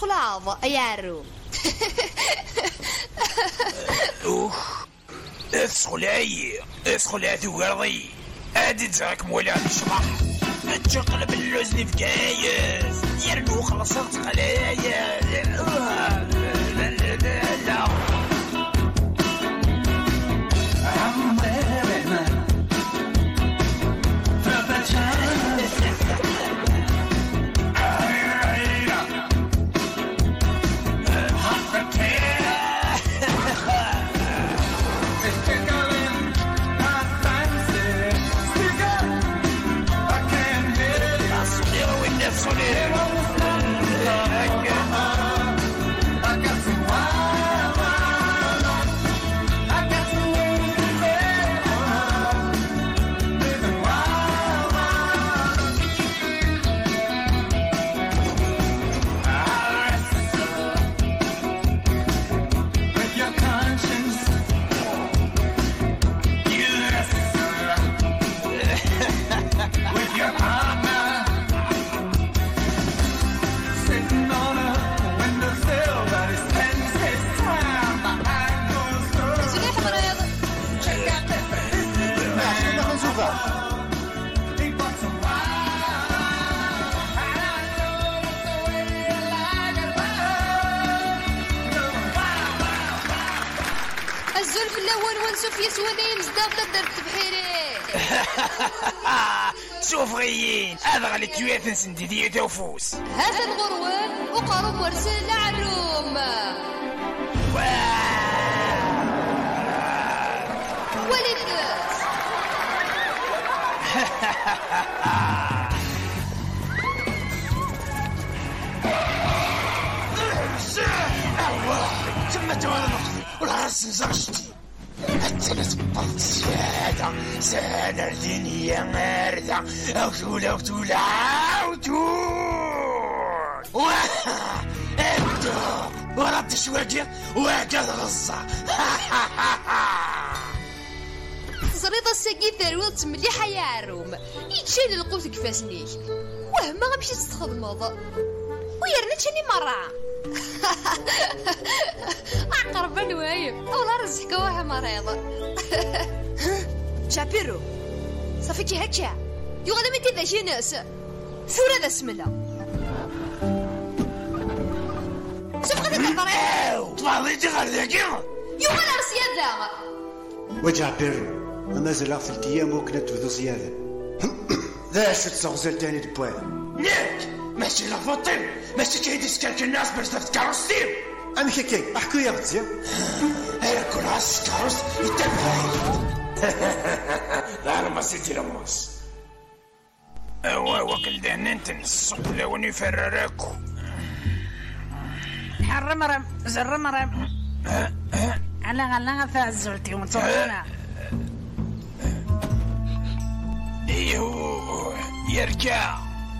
تسخلاض يا عروم. اسخل ثقرضي ادي تزاك مولا الشبح تشقلب اللوز اللي في كايس يرنو خلصت قلايا. لا الزلف الاول ونشوف يسواني مزداد درت بحيري. شوف غيين هذا غالي كيوات نسندي دي توفوس هذا الغروان وقارب ورسل عروم ولد ثم توالد والعرس نزغشتي حتى نتبطلت زيادة سنة الدنيا ماردة أوتول أوتول أوتول أبدو وربط شواكي وهكذا غصة. زريطة الساقي ثروت مليحة يا عروم يتشال القوت كفاسنيك وهما غمشي تستخدمض ويرنا تشاني مرة. أقرب الوايب والله رزقك واه مريض. شابيرو صافيكي هكا يغدا من تذا شي ناس ثورة ذا سملا شوف غدا تهضري تفاضيتي غرداكي يغدا رسيادة وجع بيرو مازال 3 أيام وكنا تبدو زيادة. ذا شو تسغزل تاني دبوان نيك ماشي لفطين ماشي كيدي سكاك الناس باش تفكرستيم أنا كي أحكو يا غزية هيا كل عاش كاروس يتبعي. لا أنا ما سيتي لموس وكل دهننت الصوت لو يفرركو حرمرم زرمرم على غلا فازلتي ومتوقنا ايوه يرجع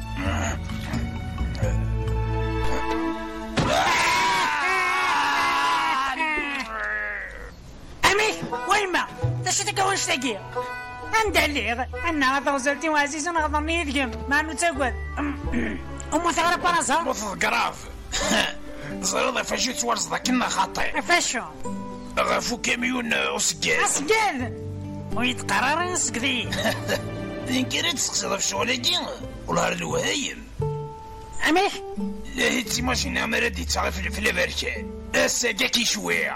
امي ويما تشتك وش تجي عند اللي انا غوزلتي وعزيز غضني يدقم ما متقول ام ثغره براسها متقراف زرده فشيت ورصده كنا خاطئ فشو غفو كاميون اسقال ويتقرر نسقدي انكرت تسقسي في شغلك والله الوهايم اميح لا هيتي ماشينا مرادي تعرف في البركان الساقاكي شوية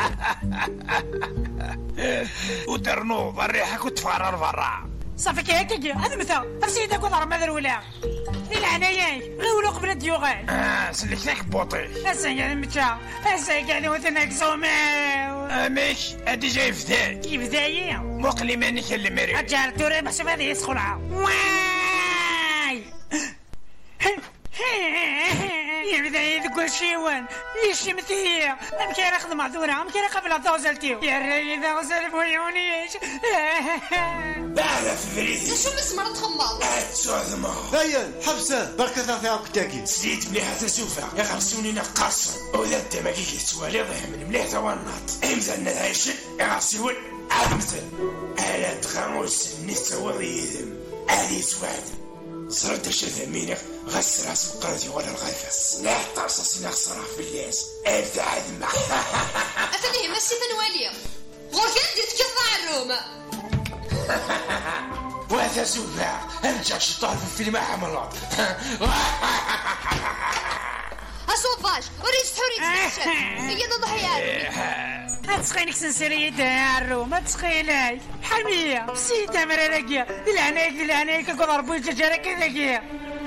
وترنوض الريحة كنت فارر برا صافيك هيك هذا مثال تفسيدك وضر ماذا ولا العناية غيولو قبل الديوغان سلكتك بوطي الساقا المتشا الساقا وثناك صوماو اميش ادي جاي فداك كيف داية مقلي ماني كلمري اجار توري بحسب هذه يسخلها واي يا بداية تقول شيوان ليش مثير ممكن اخذ معذورة ممكن قبل توزلتيو يا ريت توزل بويونيش بعرف فريدي شو مسمار تخمر اتسوذما هيا حبسة بركة ثلاثة كتاكي سيت مليحة تسوفا يغرسوني نقاصا وذا التماكي كيتوالي ضيح من مليح توانات امزلنا العيشن يغرسيون عاد مثل الا تغاموس نستوضي يذم هذه سواد صرت شذمينك غسر راس القرادي ولا الغاثس لا حتى رصاصينا خسرها في الليس ابدا عاد ما أثني ماشي ثنوالي غور كان ديت كذا عروم وهذا زباع ارجع شطار في الفيلم حملات أصوفاش وريد حوري تشتشت هي نضحي عروم هتسخينك سنسيرية يا عروم هتسخيناي حمية بسيطة مراركية دلعنايك قدر بوي تجارك كذاكية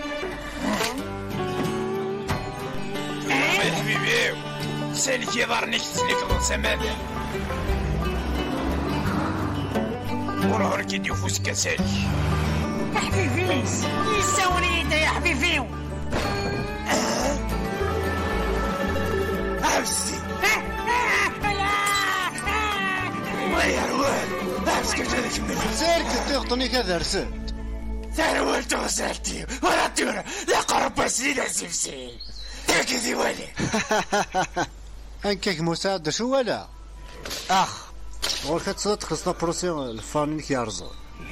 يا حبيبي سالك يضرني كتسلك الرسا ماذا وراه كي يديو فوسكا سالك يا حبيبيس يساوني انت يا حبيبيو عبسي ما يروال عبس كيف هذاك الملك سالك تغطني كذا رسلت ثروال تغسلتي ولا تورا لا قرب سنين عزيفسين تاكدي والي انكيك مساعدة شو ولا اخ غورك تصدق خصنا بروسيون الفانينك يارزو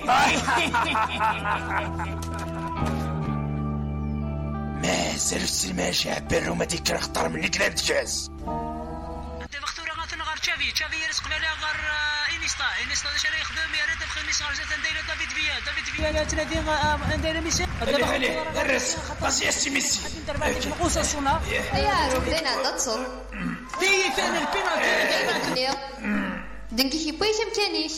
ما زلت الماشي عبر وما ديك اختار من كلاب تجاز انت مختوره غاثنا غير تشافي يرزق بلا غير انيستا شرا يخدم يا ريت بخي نيس غير زاد ندير دافيد فيا لا تنادي ندير ميسي هلي الرس باسيستي ميسي انت ربحت القوسه الصونا يا عروم دين عندها تصل في ثاني البينالتي دنكي كي بويش مكانيش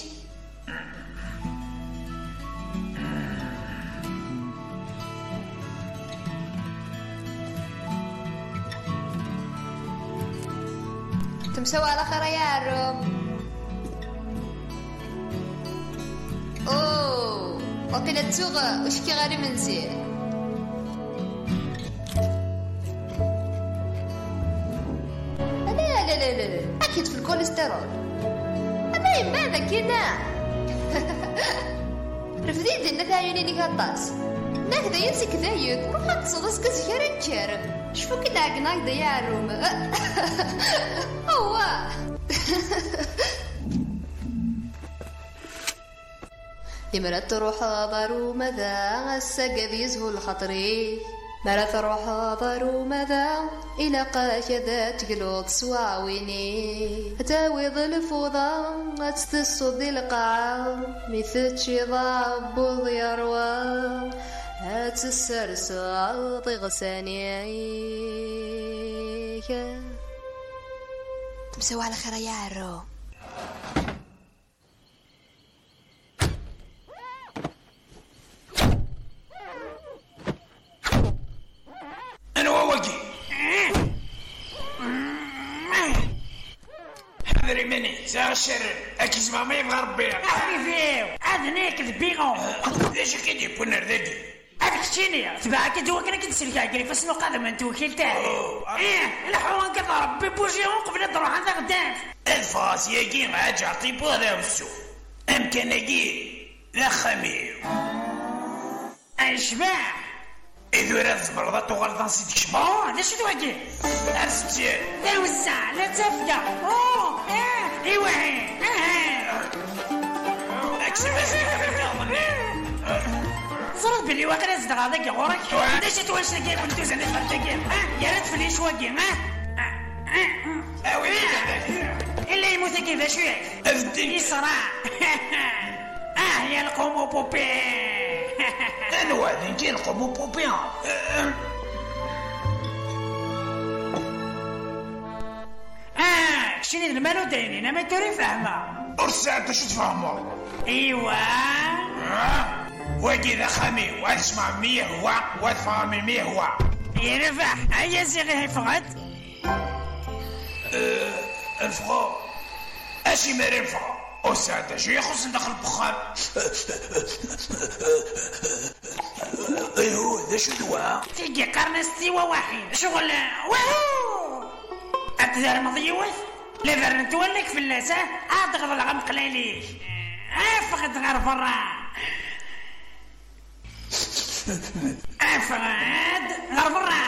تمسوا على خير يا عروم اوه وقيلة تسوغ وشكي غاري منزل لا اكيد في الكوليسترول اما ماذا كنا رفدي دينا ثايونيني كاطاس ناك دا ينسي كذايد روح تصدس كزكارن كارم شفو كده عقناك دا يا عروم هو يمرا تروح ضارو ماذا السقف يزهو الخطري مرا تروح ضارو ماذا إلى قاش ذات قلوط سواويني تاويض الفوضى تستصد القاعة مثل شي ضاب يروى هتسرسل طغساني تمسوا على خير يا عرو انا وواقي حضري مني ساغ الشر اكيز ما يبغى ربي حبيبيو عاد ذبيغو ليش كيدي بونر ذاكي هذاك الشيني تبعك توكل كتسلك عقلي فاسنو قادم انت وكيل تاعي الحوان كذا ربي بوجيهم قبل تروح هذا غداك الفاس ياكي مع جعطي بولا وسو امكانكي لا خميو اشباع إذا راه زبرضات وغلطان سيدك شباب هذا شنو واقي عرس مزيان لا وزع لا تفقع ايوا اكسب صرت بلي واقع زدغ هذاك غورك علاش توانش لك كنت دوز على فرتك يا ريت فليش واقي اوي الا يموت كيفاش فيك الدين يصرع يا القومو بوبي انا وادي كي نقومو بوبيان شنو المالو دايرين ما توري فاهمه ورسالة شو تفهموا ايوا واقي ذا خامي واسمع 100 هو وادفع من 100 هو يرفع هيا صغير فقط الفغو اشي ما ينفع أستاذ شو يخص ندخل البخار ايوه ذا شو دواء تيجي قرن استوى واحد شغل واو أكثر مضيوث لا فرنت ولك في اللاسة أضغط العمق ليليش فقط غير فرا أفراد غير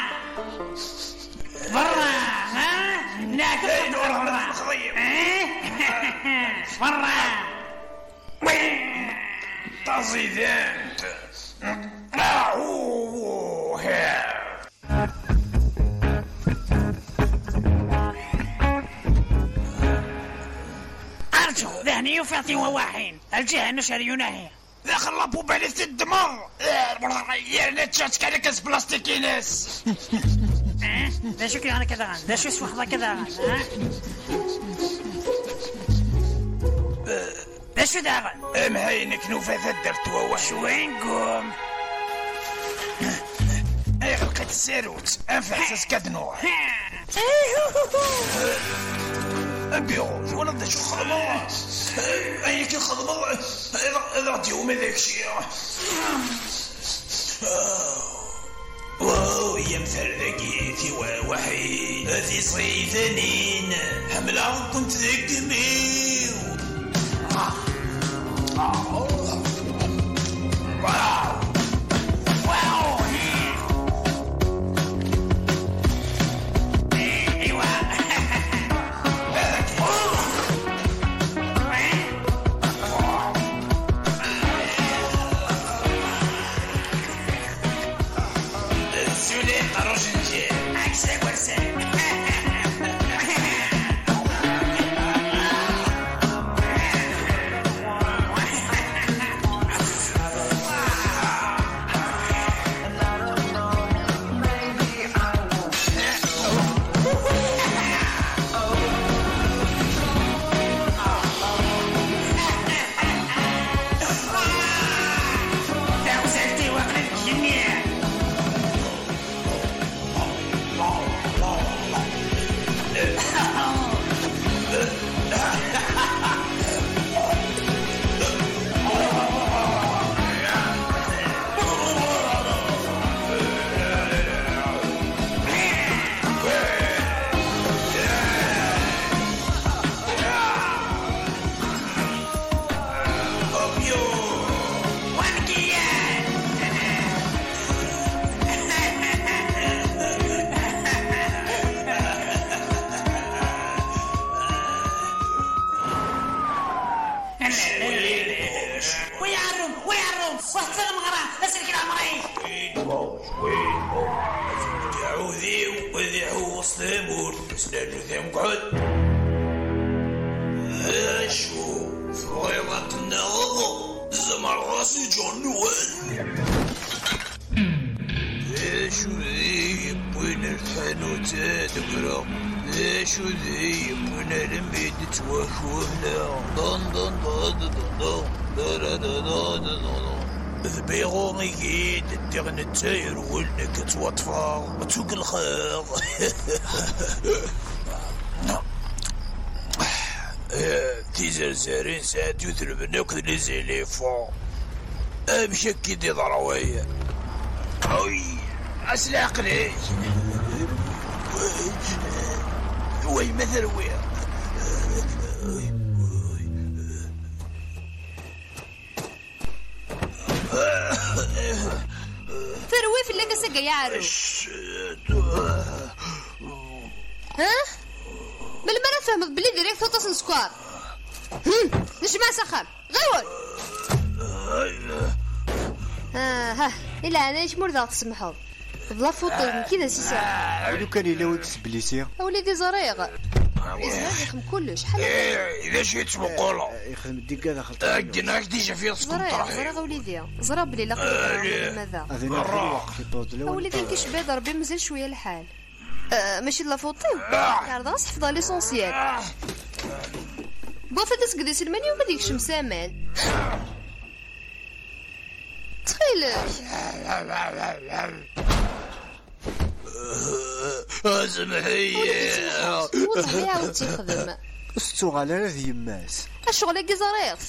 فرا ناكل فرا فرا تزيدانت راعو أنا وفاتي وواحين الجهة نشريونا هي داخل لابوبة اللي في الدمر يا نتشات كالكس بلاستيكينس دا شو كي أنا كذا دا شو سوحظة كذا دا شو داغن مهينك نوفا درت وواحد وين قوم اي غلقت الساروت انفحسس كدنوع البيرو شو ولد شو خدمة اي كي خدمة اذا ديوم هذاك الشيء واو يا مثل ذاكي في وحيد في صيفانين حملة كنت ذاك ميو نتاير ولنك توطفى وتوق الخير في زرزارين ساعات يثرب ناكل لزيليفون بشكي دي ضروية اوي اسلاق لي وي مثل ويا ثروي في اللي قصة يعرو ها بالمرة فهمت بلي ديريكت ثوطس سكوار نجمع سخر غيول ها إلا أنا إيش مرضى تسمحوا بلا فوطي كذا سيسا لو كان يلوي تسبليسي أوليدي زريغ إذا يخدم كلش حل إذا شيت بقولة يخدم الدقة داخل أجناك ديجا فيها سكون طرحي زريغ أوليدي زرا بلي لقيت ماذا هذا الوقت يطول أوليدي كيش بيض ربي مزال شوية الحال ماشي لا فوطي يعرض حفظها ليسونسيال بوفا تسقدي سلماني وما ديكش مسامان تخيلك سمحية والله عاود تخدم السوغال هذه يماس الشغل كي زريغ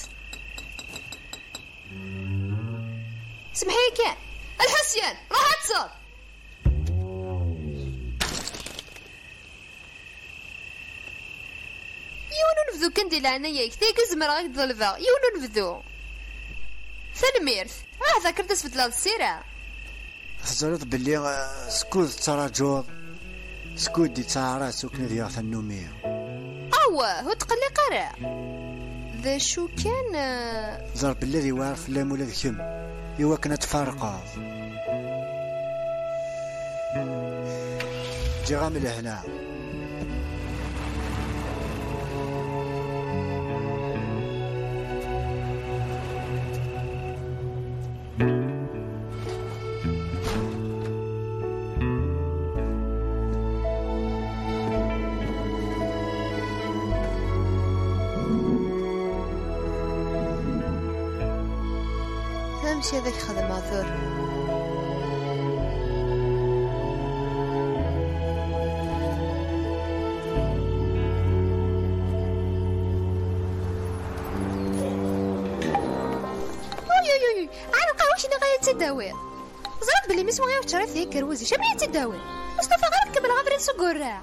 سمحي كان الحسيان راح تصل يونو نبذو كندي العناية كتاك زمر غاك ظلفا يونو نبذو ثلميرث ذاكرت اسفت لها السيرة حزرت باللي سكوت تراجور سكوت دي تسعرات سكنة ديال النومية هو تقلي قرا ذا شو كان ضرب الذي وعرف لا مولا ذكم يوا كانت فارقة جي غامل هنا نمشي هذاك خدمة ثور. عارف واش غاية تداوي زرت بلي ميس وغير تشري فيه كروزي شبيه تداوي مصطفى غير كمل غابرين سوق الراح.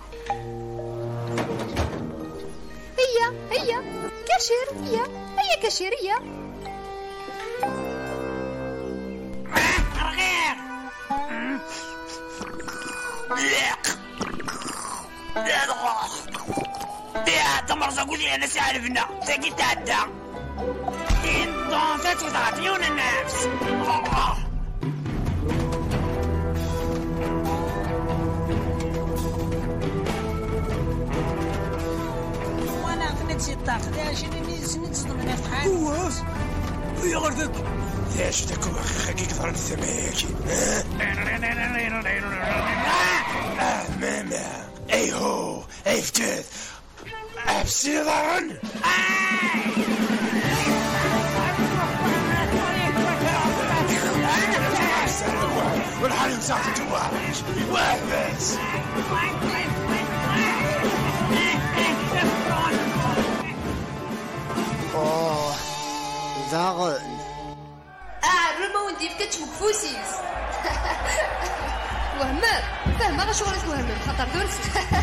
هي كاشير هي كاشيرية رغير يا تمرزق ولي انا سالفنا تاكي تعدى ضافت وتعطيون النفس. وانا غنيت شي طاق ديال شي نيت صدمنا في حال واش يا غردك ليش تكون خاكيك ضرب السماك ماما اي هو اي فتات ابسي ضرن والحال مساعد الجوارح وابس اوه ضاغن رما وندي كتشوف فوسيس. وهمام فاهمة غا شغلك وهمام خاطر درس.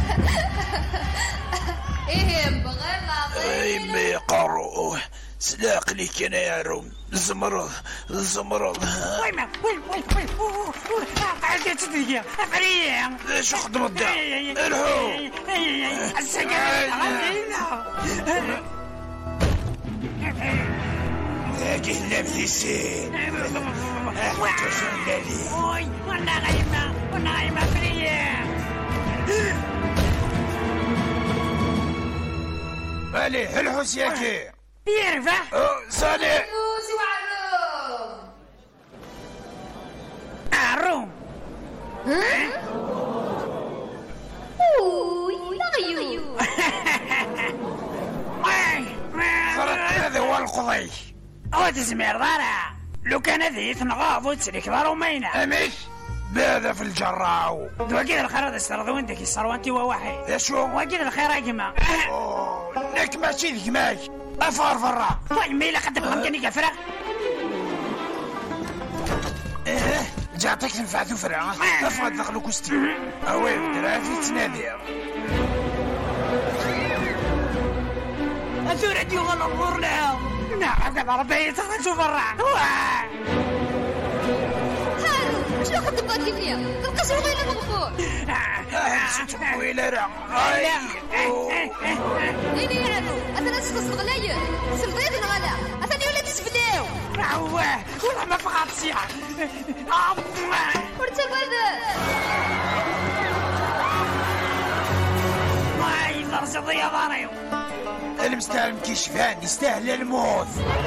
ايه بغي ما اي مي قارو سلاق لي كان يا روم الزمرض وين قاعدة تدقيق أفريق ايش خدم الدار الهو ذاك اللبس السين احمد وشلالي وانا غايمة أفريق. مالي الحوس ياكي يرفع صالح فوسي عروم غيو هذا هو القضي تسمير ضارع لو كان هذه تنغاض وتسلك ضارو مينا امش بهذا في الجراو وكيد الخير استرضو عندك الصروانتي وواحد يا شو وكيد الخير اجمع لك ماشي ذكماك افار فرا طيب ميلا قد فهمتني كفرة جاتك تنفعتو فرا افراد دخلو كوستي اوي دراتي تنادي أثور أديو غلط مرنا نعم كذا ربي تخرجوا برا هارو شنو خدم ضاك ليا تلقى غير المغفور. شتو ويلا راه نيني يا عدو انا نسقس الغلاية سلطيت الغلا اثني ولا تسبداو عواه والله ما فقط سياح ورتا الوردة واي درجة ضيا ضاريو المستعلم كيشفان يستاهل الموت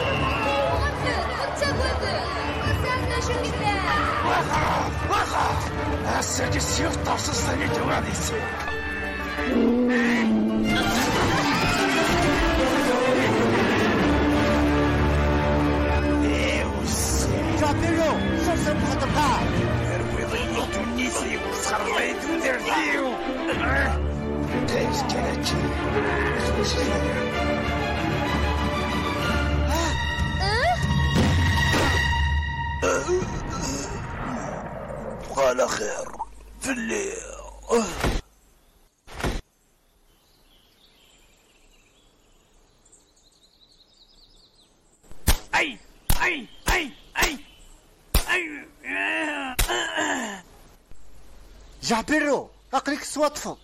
ورتا الوردة وسامنا شو كتاب واخا هسه السيوف طرصص لي جوادي السيف جابيلو صرصر بخطبها ويضيط النسي وصخريت ودرتيو تايس كانت قال خير في الليل أي جابيلو اقليك السواطفو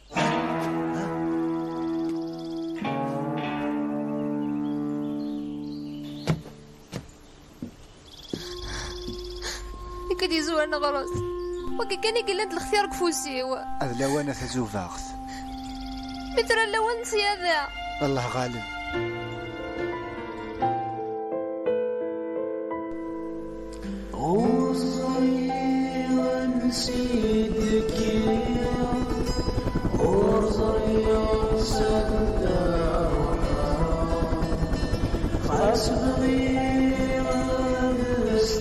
كدي زوارنا غراس وكي كان يقلد الاختيار كفوسيو هذا وانا ثزوفاغث مثل اللون سيادة والله غالب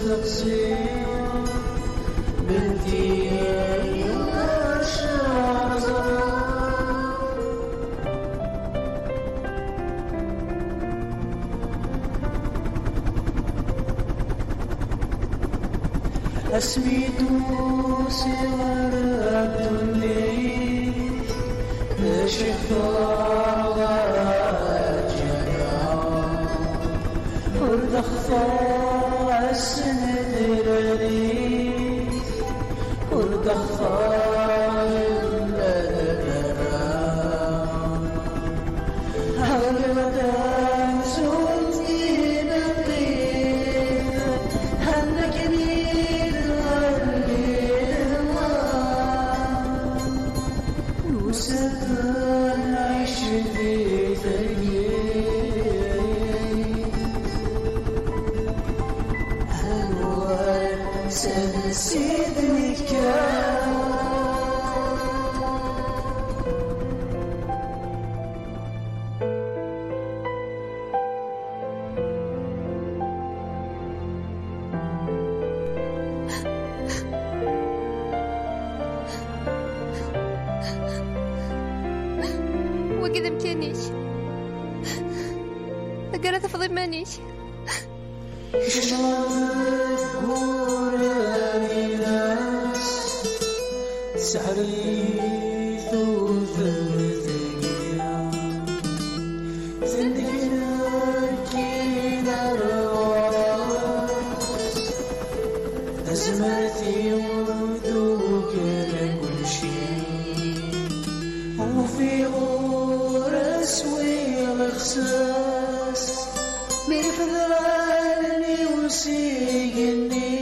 أسميتو صغار الدنيا شفار جرى ورد خفار السند للي ورد خفار الأدرى هالغدام زوجتي نقيت هنكني وسكن عيش في ثقيل هالوالد سنسيدني كان وكذا مكانيش أقرأ تفضي مانيش سحري ثوث الثقيا زندفنا كينا رواس أزمتي وذوك كل شيء وفي غورس والإخساس بفضلني وسيقني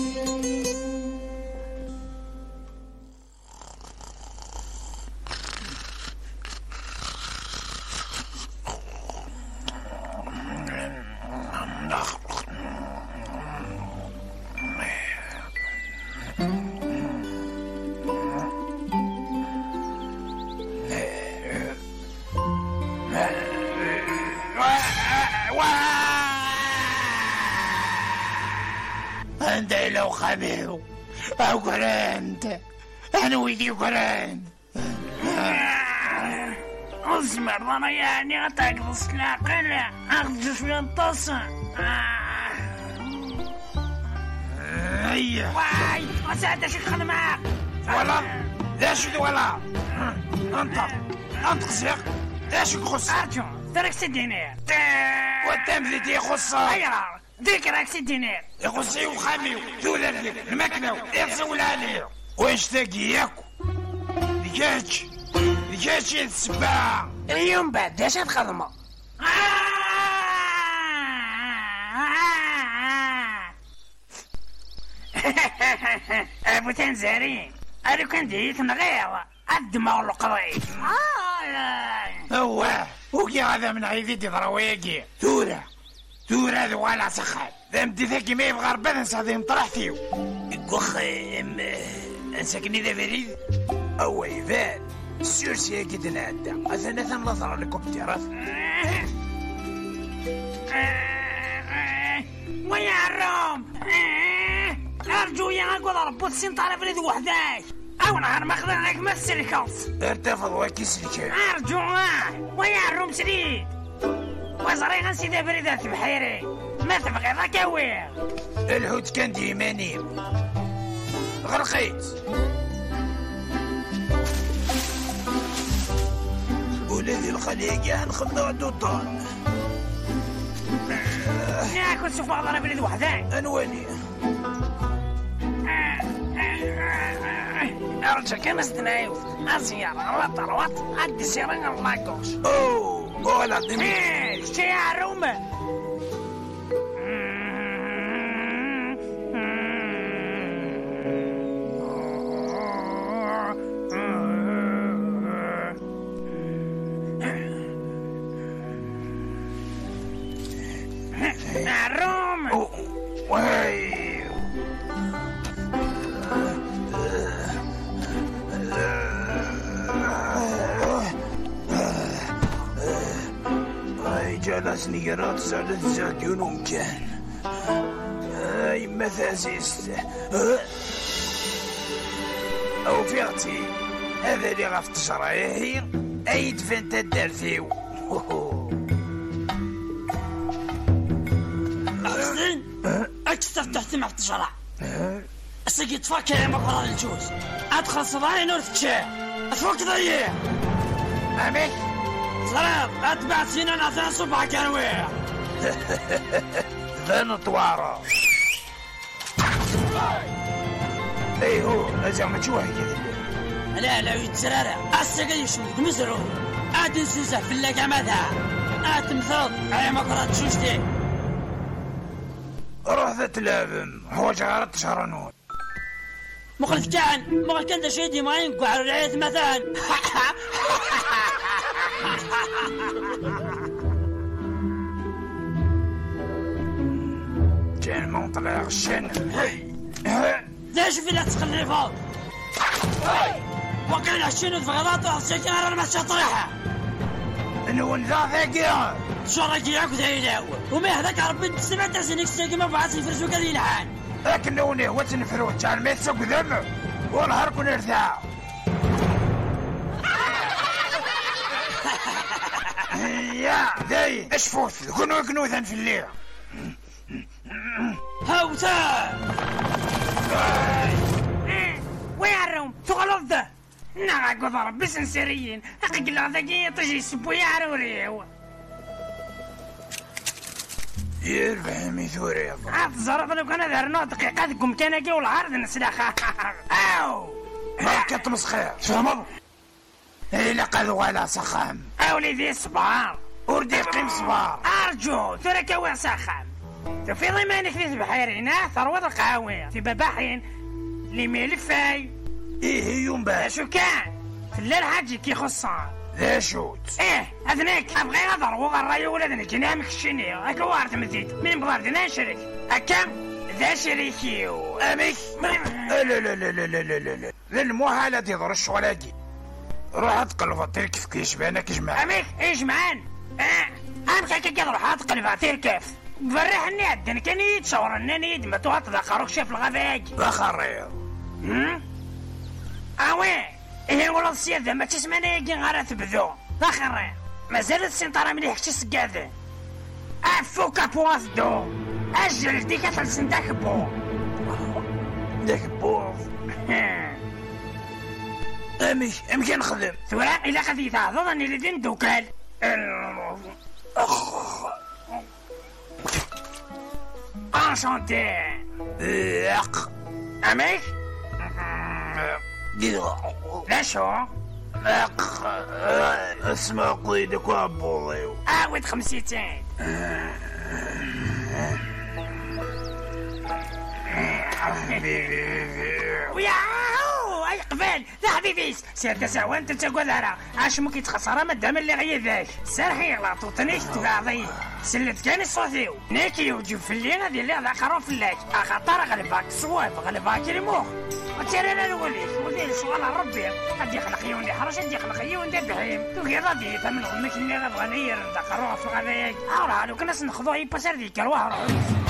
أنت لو خبيرو أو قرنت أنا ويدي قرنت أصبر أنا يعني أتقص العقل أخذ شوية الطاسة هيا واي أساعد أشي معك ولا لا شو ولا أنت زيق ايش يخص أرجو ترك 6 دينار والتمثيل دي يخص أيوة ديك راك 6 دينار يخصي وخامي ذولا المكنة يغسل عليه واش تاقي ياكو ديكاتش السباع اليوم بعد داش الخدمة أبو تنزارين أنا كان ديت نغير الدماغ القضية هو وكي هذا من عيدي ضروايقي ثورة ذو على سخان ذا مدي ذاكي ما يبغى ربنا نساعدهم طرحتيو كوخ انساكني ذا فريد أو يفان السورسية كده نعدى أثنى نظر الكمبيوترات ويا الروم أرجو يا أقول ربوت سين طالب فريد وحداش أو نهار ما خذنا لك مسر الكوف ارتفض وكيس الكيف أرجو ويا الروم سريد وزري غنسي ذا فريدات بحيري ما تبغي ذاك وير الحوت كان ديماني غرقيت ولادي الخليق هنخدنا عدو الدار ناكل سوف أغضر فريد وحداش أنواني أرجع كما استنايف السيارة وط عد السيارة نلاقوش أوه ولا دمي شي يا روما روما واي جلسني قرات سالت زاديون ومكان مثلا زيست او فيغتي هذا اللي غاف تجريه اي دفنت الدرثيو. حسين اكثر تحت مع التجرع السيد تفكر يا مقرر الجوز ادخل صباعي نور تشاع افوك ضيع امك سلام اتبع سينا نعطينا صباح كانوية ذا نطوارة اي هو لازم ما تشوهي كذا. لا يتسرارة السيد يشمك مزرو اد نسوزه في اللقا ماذا اد مثل يا مقرر تشوشتي روح ذا تلابم هو جغارت شهرانون مغلق كان دا شيدي ما ينقع على العيد مثلا كان ما طلع غشان ليش في لا تخلي فوق وكان عشان في غلط وعصيك انا ما شاطرها انو ذا ذاكي شرك ياك ذا وما هذاك ربي سمعت سنك ساكي ما بعث يفرسوا كذي الحال لكن نوني هو تنفروت كان ما يتسوق ذمه والنهار كون ارتاح يا ذاي اش فوت كنو ذن في الليل هاوتا وين الروم تغلط ذا نعم قدر بس سريين اقل ذاكي تجي سبو يعروري يرفع ثوري عاد زرط لو كان ذرنا دقيقاتكم كان اجي والعرض نسلاخ او هاك تمسخير فهموا إلا قد ولا سخام أولي صبار وردي قيم صبار أرجو ترك وسخام في ضمانك ذي بحيرنا ثروة القهوية في بباحين اللي ملفاي إيه يوم باش شو كان في الليل حاجي كي خصان ذا شوت إيه أذنك أبغي أضر وغرى ولدنك نامك الشنية هكا وارد مزيد من بغاردنا شريك هكا ذا شريكيو أميك لا لا لا لا لا لا لا لا المحالة تضر الشغلاكي روح اتقلب تركف كيش بانك جماعة أميك إيش معان أمك كي روح اتقلب تركف فرحني عدن كان يتصور أنني يدمت واتذكروك شاف الغفاك بخرير أوي إيه ولد السيادة ما تسمعني يجي غارة بذو بخرير مازالت السنطرة مليح شس قاذة أفوك بواسدو أجل ديك تلسن داك بو أمي نخدم ثورا إلا خذي تعظضني لدين دوكال انشانتي اق أميك لا شو اق اسمع قيدك وابوضيو ود 50 وياهو اي قبل لا حبيبيس سير تساوى انت تقول لها اش ممكن تخسر مدام اللي غير ذاك سرحي غلطوتنيش تبعضي سلت كان الصوتيو نيكي وجب في الليل هذه اللي على قرون في الليل اخطر غلباك صواب غلباك المخ وتيري انا نقوليك ودير شغل ربي قد يخلق يوندي حرش قد يخلق يوندي بحيم توكي راضي ثمن امك اللي غبغى نير ندقروها في الغذاك اورا لو كنا ناخذوها يبسر ذيك الوهر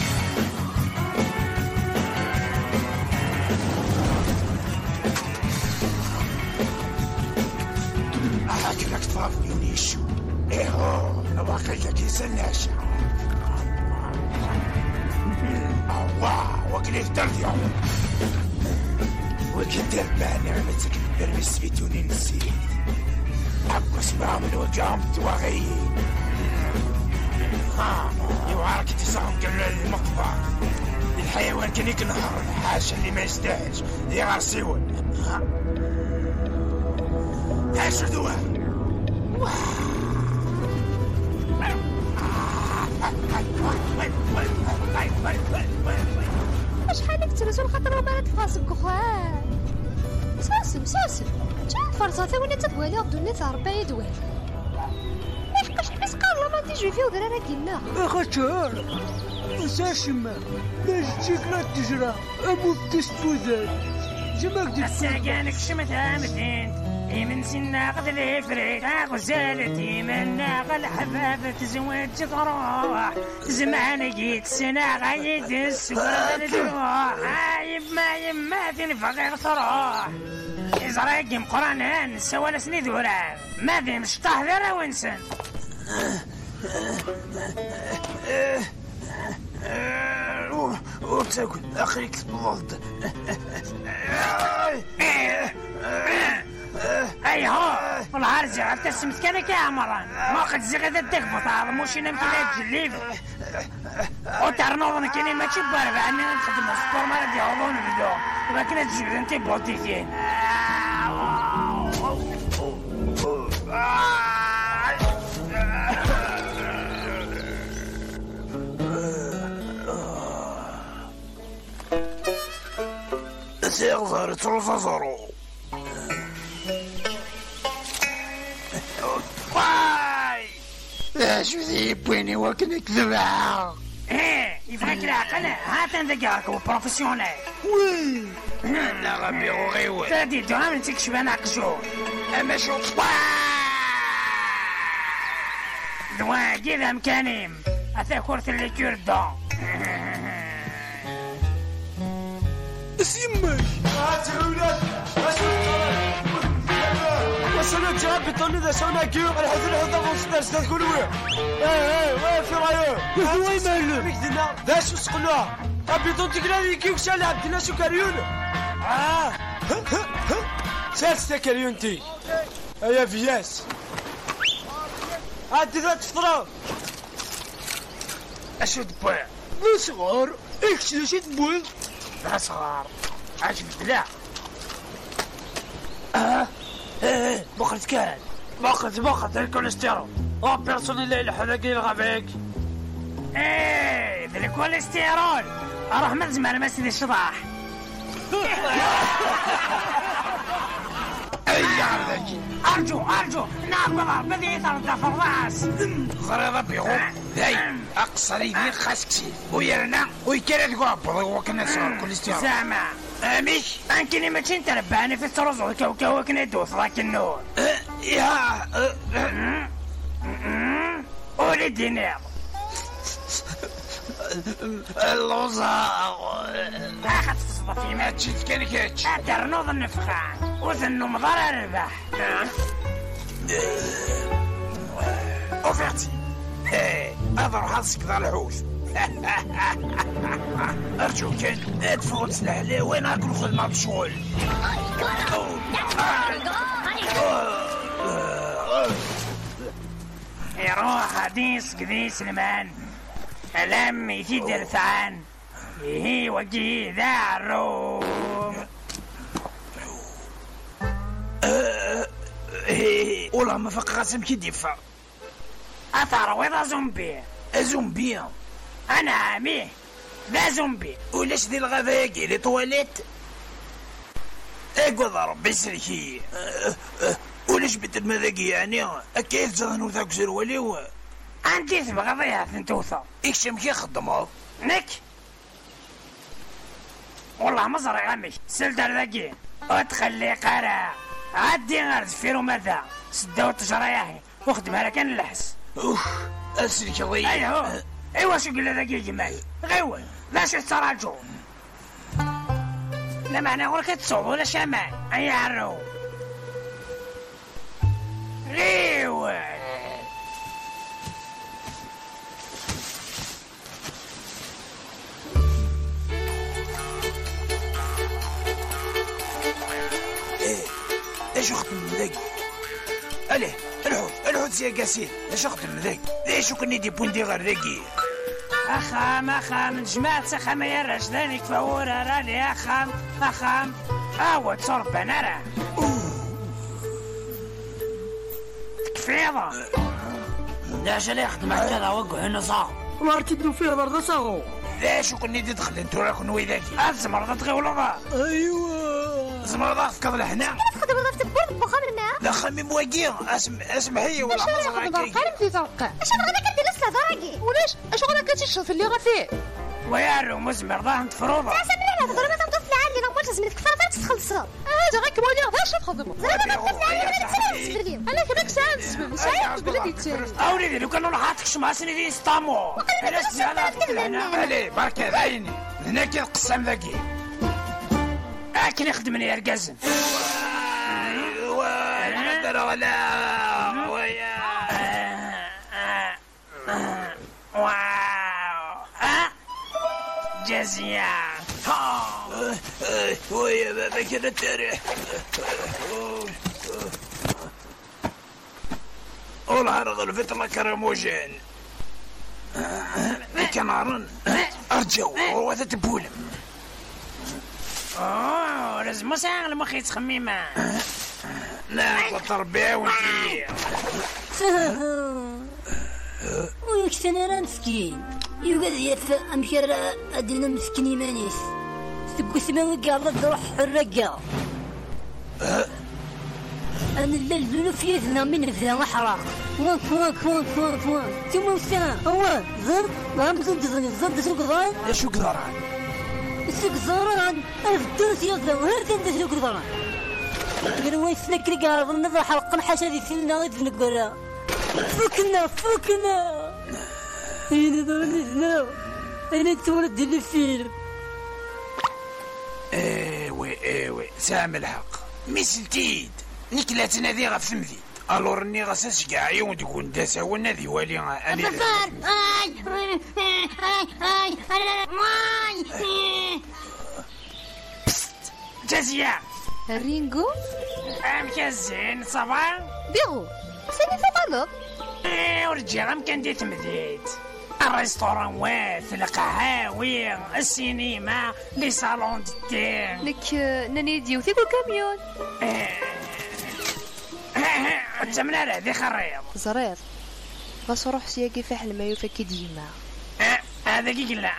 أحاكي لك طاف يونيشو إيهو نباقي لك يسناش أواه وقليل ترضي عمر وكدر بها نعمتك برمس بيتوني نسيت أبقى اسمها من وجههم تواغيين يوعارك تسعهم قلل المقبع الحيوان كان يكنهر الحاشا اللي ما يستاهلش يغار سيون هاشو دوار اش حالك ترزو الخطر وما تفاسك اخوان ساسم جا فرصة وين تبغالي غدوني تربى يدوي لحقاش البس قال ما تيجي فيه ودرارا كينا اخاتشار ساشما باش تجيك لا تجرى ابو التستوذات جماك دي الساقانك شمتها مدين يمن سنا غد الفريق غزالتي منا غالحباب تزوج تروح زمان جيت سنة غايد السوار تروح يما تنفقر تروح إزراق مقرانان سوال سني دوران ما ذي مش طهذرة وانسان وتاكل اخيك بالضبط. ايها والله رجع تسمت كان كامران ما قد زغد الدقبط هذا موش ينام كذا تجليف وترنوضن كاين ما تشبر باني نخدم السبور ما ردي عضون بدو ما كنا تجبد انت بوتيتين سيغزر تروفازرو شو ذي يبويني وكنا كذبها يفكر عقله هات ندقاك وبروفيسيونيل وي انا غبي وغيوي تادي دوام نتكشف انا قشور اما شو دوا كذا مكانيم اثا كورت اللي كردون اسيمك وصلت جاب بطل ذا سونا كيو الحزن الحضر وصدر تقول وين في رايو وين مالو مكدنا ذا شو سقلوها بطل تقرا كيو شال عبدنا شو كاريون سالسة كاريونتي يا فياس عاد ذا تفطروا اشد بوي صغار اكشي شد بوي لا صغار عجب لا بقرت كان بقرت الكوليسترول بيرسونيل الحلقي الغبيك ذا الكوليسترول اروح مزمع المسجد الشطاح ارجو نعم بدي يطرد في الراس خريطة بيغو ذي اقصري ذي خاسكسي ويرنا ويكرد قابض وكنا صار كوليسترول سامع مش أنكني ما كنت رباني في الترز وكوكو وكنا دوث ذاك النور يا قولي الدينار اللوزة أخذ تصدى في ما جيت كان كاتش أترنوض النفخان وذنو مضار ربح أوفرتي هذا روح أصك ذا الحوش أرجوك تفوت سلاح وين أكل خدمة بشغل يروح حديث قديس لمان ألم يفيد الثعان هي وجهي ذا الروم والله ما فق قاسم كي ديفا أثر وذا زومبي زومبي أنا عاميه ذا زومبي ولاش ذي الغذاء لي طواليت اقوى ربي سلكي ولاش بنت المذاقي يعني كيف تظنوا ذاك زروليو أنت تبغى ضيعة ثنتوثة إكشم كي خدمه نك والله مزرعي عمي سلدر ذاكي وتخلي قرا عدي غرز فيرو ماذا سداو التجرياحي وخدمها لك نلحس أسلك ضيع ايوا شو قل ذاك يا جمال غيول لا شو تراجعوا لا معنى غير كتصوب ولا شمال اي عرو غيول ايش اخت من ذاك عليه الحوت سي قاسين ايش اخت من ذاك ايش كني دي بوندي غير ذاكي أخام من جماعة سخام يا رجلاني كفورة راني أخام تصرب أنا راه تكفيضة لا شلي يخدم هكذا وقع هنا صاغ وارتي بدو فيه ضرده صاغو ليش كني تدخل انتو راكم ويداكي الزمرضة تغيولة ايوا زمرضة تفقد لحنا تخدم ولا تبرد بخمر الماء لا خمي مواقير اسم هي ولا حمص راكي قارن في توقع اش بغا كدير لسه ضاقي ولاش اش غادا كتشرف اللي غا فيه ويارو مزمر ضاهم تفروضة اسم لنا تضرب تنطف العالي ما بغيتش زميلك كفر تخلص هذا غير كمولي غير شوف خدمه زعما ما بغيت العالي سبب ساعات بلادي تسالي اوليدي لو كانوا نحطك شماسني دي ستامو علاش زعلت هنا علي برك عيني هنا كي القسم ذاكي كي نخدمني يا رقازن ايوا ولا ويا واو جزية ويا بابا كذا تاريخ والعرض الفترة كرموجين كنارن ارجو وثت بولم لازم ساعة المخ يتخميمة لا تربيه وانتي وياك انا مسكين يوجد يفا امشر ادنا مسكين يمانيس تبقى سما قاعد روح الرقا انا اللي في يدنا من ذا حراق واك ثم وسا هو زر ما بزن زر سوق ضان شو قدران سوق زران الدرس يا وهرت سوق ضان غير وين سنكري قاعد نضح حلقه حاشا دي سنه غير نقولها فكنا هنا دولنا انا تولد الفيلم ايوي سام الحق مسلتيد نكلا تنادي غف ثمذيد الور اني غساس كاع يوم تكون داسا ونادي والي انا جزية الرينجو مكزين صباح بيغو سالي فغلط ورجع كان دي تمديد الريستوران واث القهاوي السينما لي صالون دي لك ناني ديوثيك الكاميون تمنا له ذي خريط زرير بس روح سياقي فحل ما يفكي ديما هذا كي قلع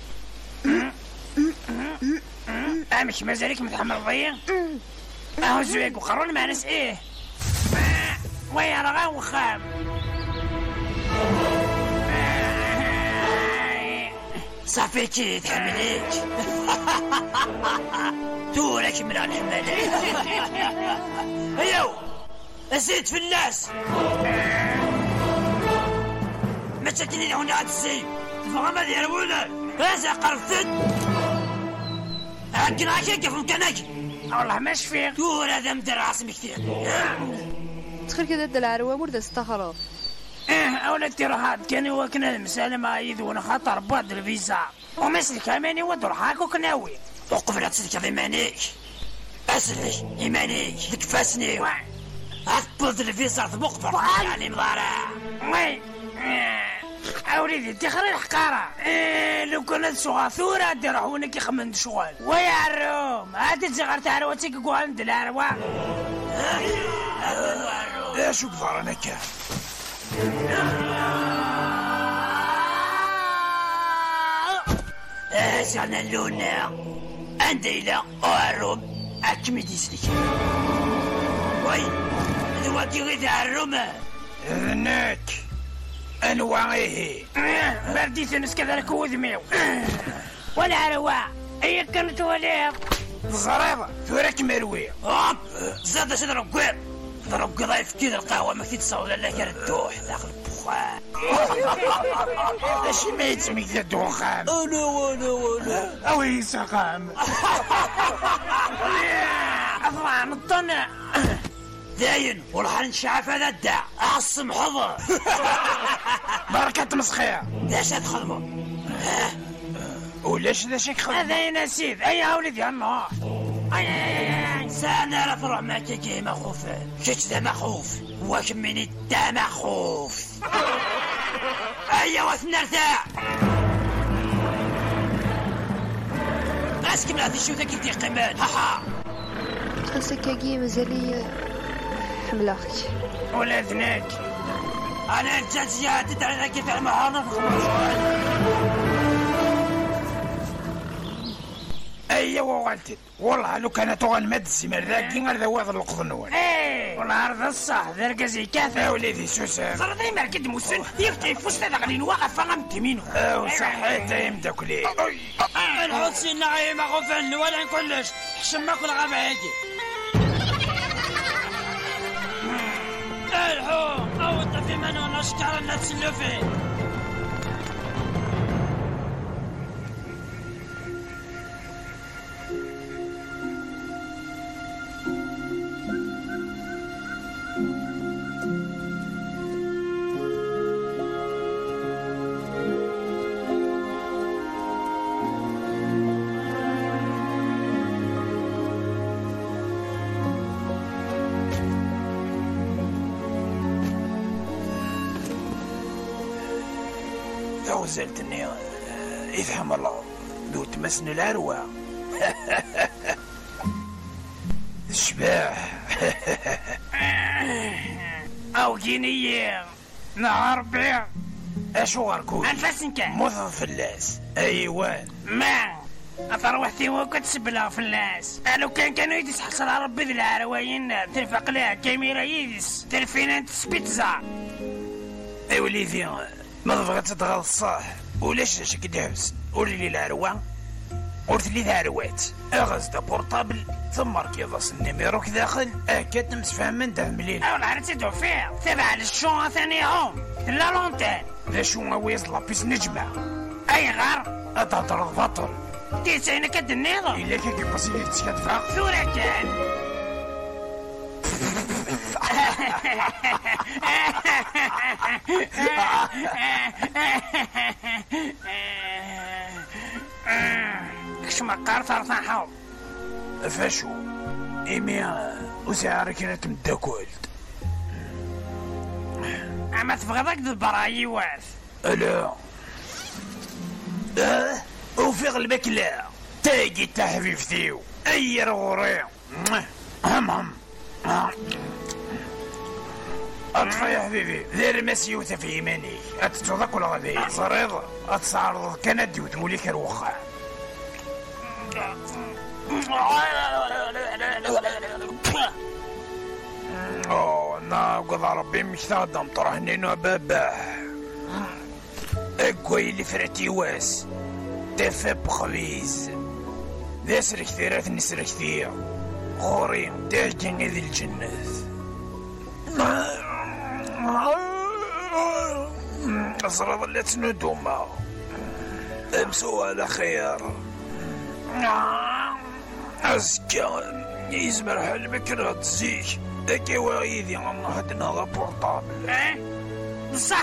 مش مازالك متحمل ضيق اهو زويق وقرون ما نس ايه ويا رغا وخام صافي كي تحمليك تورك من الحملات ايو زيد في الناس ما تشكلين هنا عاد الزي تفهم هذه يرونا هذا قرفت هكذا هكذا في مكانك والله ماش فيك تور هذا مدر عاصم كثير تخيل كذا العروة وردة استخرب أولاد تيرهاد كانوا وكنا المسالمة يذون خطر بعض الفيزا ومثل كاماني ودر حاكو كناوي وقف لا تصدق هذا مانيك أسلك إيمانيك ذك فاسني أقبض الفيزا تبقفر يعني مضارع وي أوليدي تخري الحقارة لو كانت صغاثورة درعونك يخمن شغل ويا عروم هاتي تزغرت عروتك قوان دل عروة يا شو قدر أنا كان سعنا اللونا عندي لا أعرب أكمل يسلك وي دواتي غير تعرمه ذنك أنواعه برديت نس كذلك وذميو ولا عروة أي كنت وليض صغيرة ثورك مروية زاد شدرب قوير ضرب قضايف كذا القهوة ما كنت تصور لا كانت دوح داخل البخار اش ما يتسميك ذا الدخان انا اوي سقام أطلع نطنع داين والحر نشعف هذا الداع اعصم حضر بركة مسخية ليش تخدمه وليش ذا خدمه هذا ينسيد أي ولدي النار سانا لا تروح معك كي مخوف كيش ذا مخوف واش من الدا مخوف ايوا نرتاح اسكي بلاتي شو ذاك يدي قمان هاها تخلصك مازالي حمل اختي ولا ذناك انا الجزية تدعي كيف المحاضر ايوا والدي والله لو كانت غنمد السمر ذاكي غير ذوات القضنوان والعرض الصح ذا ركزي كافي يا وليدي سوسن صرتني مركد موسن يفتي فوستا داخلين واقف غمتي منه صحيت يا مداكلي الحوسي النعيم غفن ولا كلش حشمك الغابة هادي الحوم اشكرا لا تسلو فيه. وزلتني يفهم الله لو تمسني العروة. الشباح. او جينية نهار بيع اشو غركوش انفسنك موظف فلاس. ايوان ما اطروحتي وكتسب لها فلاس. لو كانوا يدس حصل على ربي ذي العروين تلفق لها كاميرا يدس تلفينا تسبيتزا. اي وليدي ما تبغى تتغلط صح ولاش كي تحبس. قولي لي العروة قلت لي العروات اغاز دا بورطابل ثم ركيضاس النيميرو كي داخل هكا تمسفهم من ده مليل او العرتي دو فيه تبع للشون ثانيهم لا لونتين ذا شو ويز لابيس نجمة اي غار اتهضر البطل تيسينا كد النظام الا كي باسيلي تسكتفا ثورة كان كش مقار ثارثان حوض فاشو إيمي وسعر كانت مداكولت. أما تبغى ذاك ذا البرايي واث لا وفي قلبك لا تاقي تحفيف ثيو أي رغوري هم أطفى يا حبيبي ذير مسيوثة في إيماني أتتوضك ولا غادي صريض أتصعرض كندي وتمولي كروخة. ناقض ربي مشتاقدم طرحنينو بابا اقوي اللي فرتي واس تفب خبيز ذا سركثيرات نسركثير غوري تاجني ذي الجنة أصرا ظلت ندوما امسوا على خير أزكى يزمر حال بكرة تزيك داكي وايدي غنهدنا غا بورطابل بصح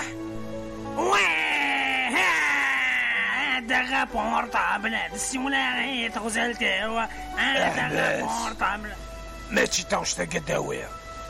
واه هذا غا بورطابل السيمولا هي تغزلتي هو هذا غا بورطابل ما تشتاوش تاقا داوير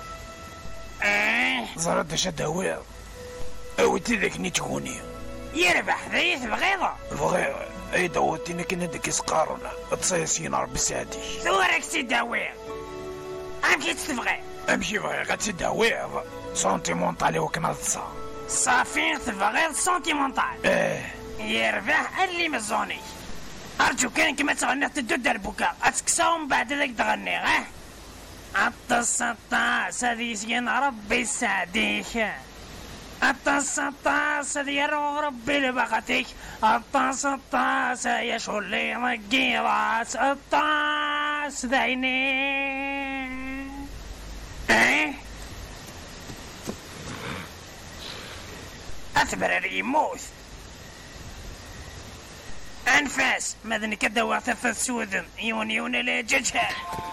زرد اش داوير اوتي ذاك نيتكوني يربح ذا بغيضة بغيضة اي دوتينا كنا داك سقارنا تصيصين ربي سعدي ثورك تداوير امشي تتبغي امشي بغي غتداوير سونتيمونطالي وكنالتصا صافي تبغي سونتيمونطال يربح اللي مزوني ارجو كان كما تغني تدود البكا اتكساهم بعد ذاك تغني عطس عطاس هذي سين ربي سعديك عطس عطاس هذي ربي لبغتك عطس عطاس يا شولي رقي راس عطاس ذعيني أثبر يموت أنفاس ماذا كدا وعثف السودن يون لا ججها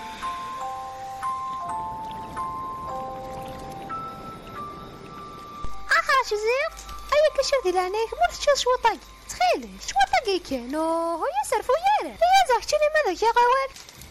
شو زيق أيا كشف لعناك مرت شو طاقي تخيل شو طاقي كانو هو يسرف ويانا يا زاك شنو ماذا يا غوال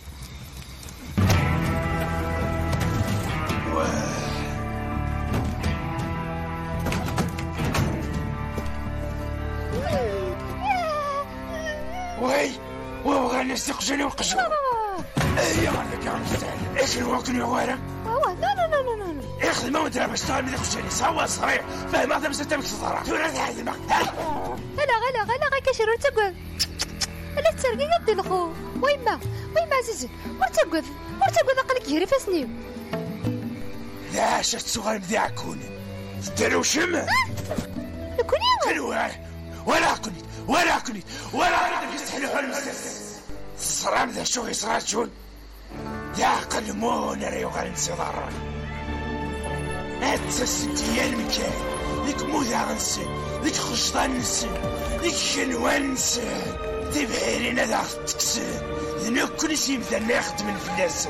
وي وغالي استقجلي وقجلي يا غالك يا مستعد ايش الوقت يا غوالة لا اخذ ما ودرا باش تغني ذاك الشيء سوا صريح فاهم هذا بس تمك صدرات ولا تعلمك غلا كشرو تقول لا تسرقي قد الخو ويما عزيزي ورتقول اقلك يهري فاسنيو لا شفت صغار مذيع كوني تدرو شمه كوني ولا كنت يستحلوا حول المستس الصرام ذا شو يصرات شون يا قلمون ريو غير انصدار لا تسسنتي يا المكان ذيك موزة غنسن، ذيك خشطان نسن، ذيك شنوان نسن، تبهيرين هذا تكسن، ذنو كل شي مثلنا يخدم الفلاس.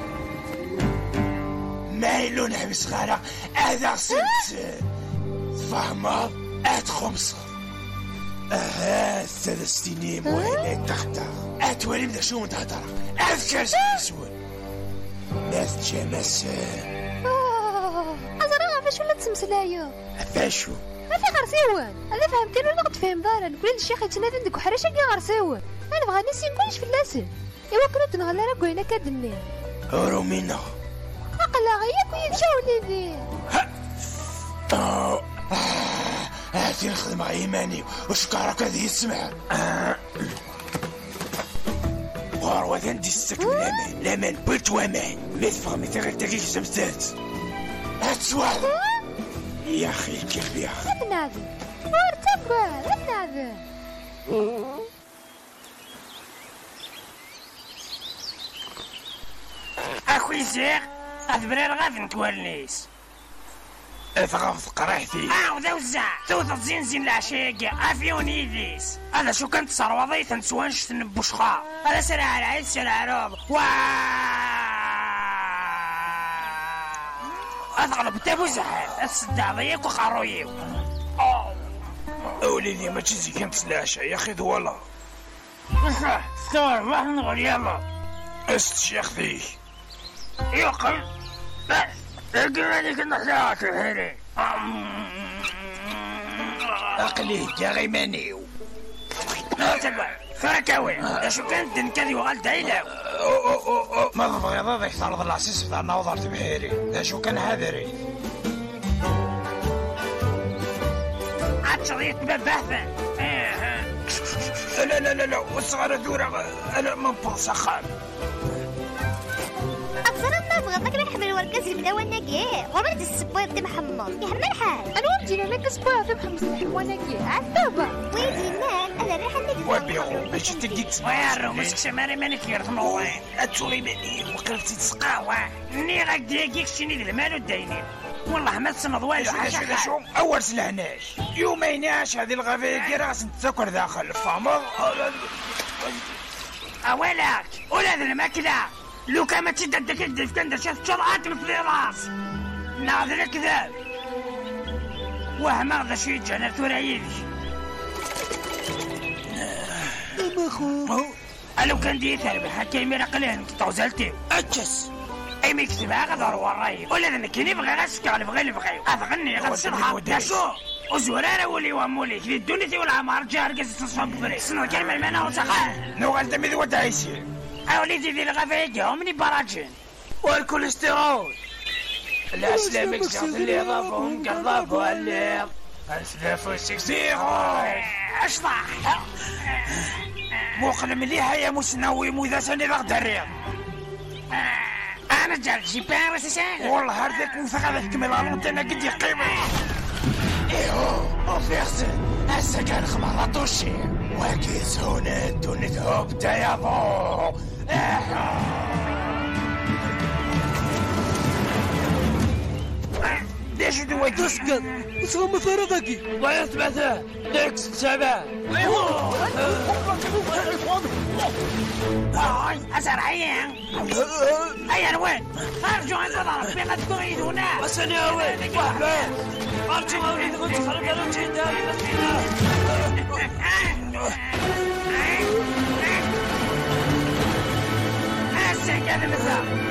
مايلو نحبس غارة هذا سنسن، فهمة خمسة. ثلاث سنين وين تختار اتولي بدا شو متهضر اذكر سوى ناس جمسان ازرا فاش ولا تسمسلايا فاشو ما في غرسيوان هذا فهمتني ولا قد فهم دارا نقول للشيخ يتنادى عندك وحرشه كي غرسيوان انا بغا نسي كلش في اللاسن ايوا كنا تنغلا راه كوينا كدني رومينا اقلا غياك ويمشاو لي هاتي الخدمة ايماني وشكارك هذه يسمع غروة عندي استكمل الامان بلت وامان مثفغ مثل دقيق زمزات هاتسوال يا اخي الكلب يا اخي اتنادي وارتبال اتنادي اخوي زيغ اذبرير غاف نتولنيس اثغف قراحتي وذا وزع توث زين العشاقة افيوني ديس هذا شو كنت صار وضيت نسوانش تنبوشخا هذا سرع العيد سرع روب اثغلب تابو زحال الصداع ضيق وخرويو اوليدي ما تجي كنت سلاشة يا اخي دولا ستور راح نقول يلا استشيخ ذي يقل اقرأ كنا حياتي هيري اقليه يا غيمانيو تبع فركاوي شو كانت نكذي وغلت هيلا ما ضبغي ضيض يحترض العسيس بتاع نوضر تبهيري شو كان هذري عاد شريط ببحثا لا لا لا لا والصغار دورة انا من بوصخان بغضك نحمل الوركز المداول ناقيه ومرد السبوع بدي محمص يحمل الحال انا ودينا لك سبوع في محمص الحوانا كي عالتوبة ويدي النان انا راح نجد وبيغو باش تديك ويارو مسك شماري مانك يرثموين اتولي مني وقلتي تسقاوة ني غاك ديك شتيني ذي المال والدينين والله ما تصنض والو حاجة شو اول سلعناش يوميناش هذه الغفاية كي راس نتذكر داخل فامض اولاك ولا ذا الماكلة لو كان ما تشدد كدف كندر شاف شرعات مثل راس ناظر كذاب وهم هذا شي جانا ثوريدي لو كان دي ثربي حكي ميرقلين تطوزلتي اجس اي مكتبها غدر وراي ولا ذا كيني بغي غاسك على بغي اغني غتشرح شو وزورارة ولي وامولي كذي الدنيا والعمار جار قصص تصفق بري سنو كلمة المانا وتقال نو غالتا ميذي ودايسي أوليدي ذي الغفاية مني براجين والكوليسترول الأسلام الشخص اللي ضافهم كالضاف والليل أسلاف السكسيغو أشطح موقن مليحة يا مسنوي موذا سني ضغط الرياض أنا جال جيبان رسسان والله هردك وثغى كمل غلوتنا قد يقيمة إيهو وفيغسن هسا كان خمارة وشي وكيس هنا دونت هوب تيابو ليش دوي تسكت اسمه مثارتك ضيعت بعثه ديكس سبع أسر عيان أيان وين أرجو أن تضرب بقد تريد هنا بس أنا وين وحبان أرجو أريد أن تخرج لهم جدا أسر كذا مثال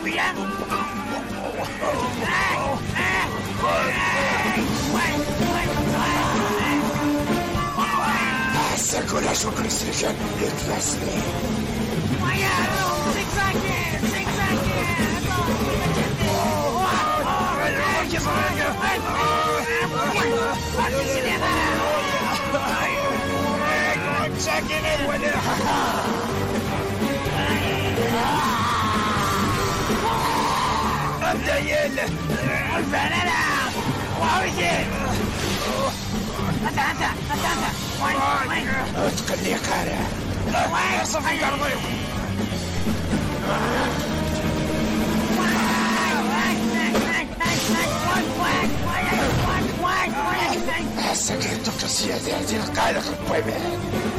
شويه. حسك ولا شكر السلكان يطلع سليم. الديل الفنانة وعويتين. انت وين اتقل لي قارع. وين صفي قرضي. حسك الدكتور سيادة هذه القالق الطويبان.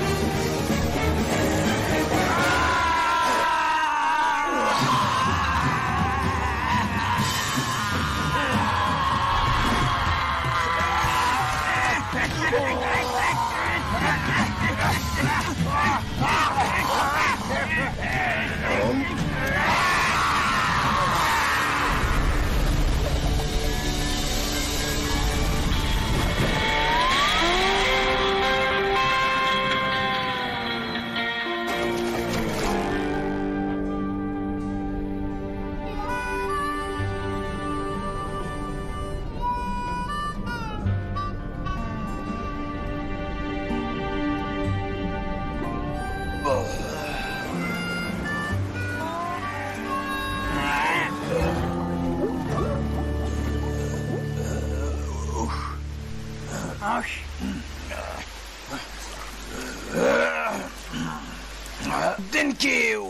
دنكيو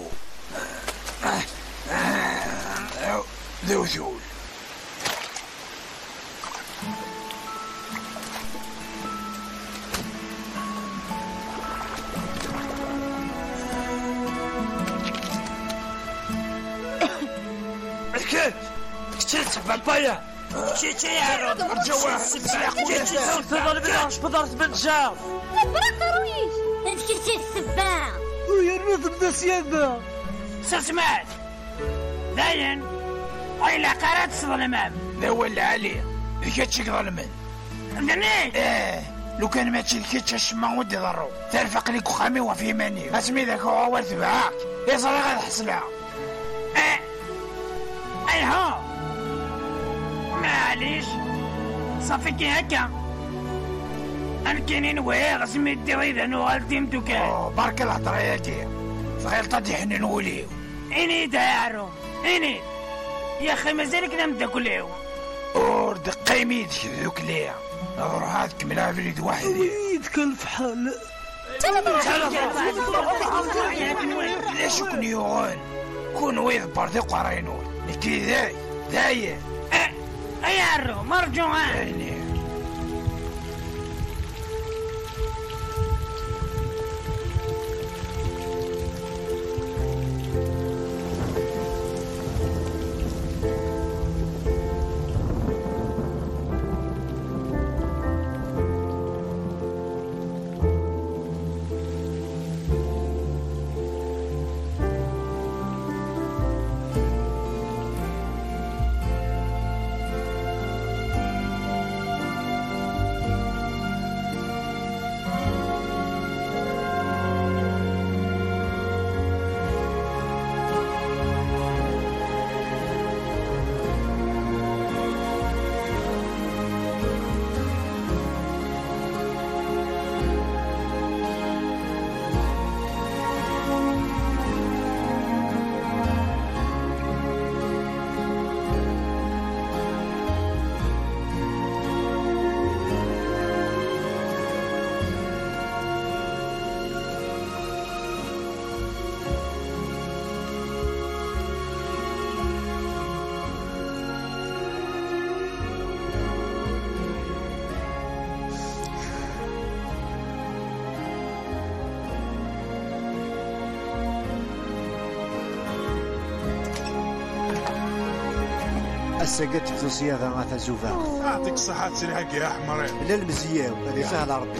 ذو ذول. كتلت بابايا كتشي يا رب الجواب بدرت بالجاف برك رويش انت كنتي السباع ويا الرضا بدا سيادة سمعت داين ويلا قرات ظلمان. ذا هو اللي عليه كتشك ظلمن دنيك. لو كان ما تشلكيتش الشما ودي ضرو ترفق لك وخامي وفي ماني اسمي ذاك هو اول تبعاك يا صرا غاد حصلها. اي هو معليش صافي كي هكا انا كاينين ويا غسمي الدريده نو غالتيم دوكا. بارك الله طريقتي فغير طدي حنا نوليو اني دارو اني يا اخي مازالك نام داكليو اور دقيميد ذوك ليا نظر هادك من عفريت واحد ويدك الفحال ليش كنيون كون ويض باردي قرينون لكي ذاي ذاي اي عرو مرجوعان. يعني الساقات في الصيادة غاثا زوفا يعطيك الصحة تسرحك يا حمرين. لا المزياو هذه سهل ربي.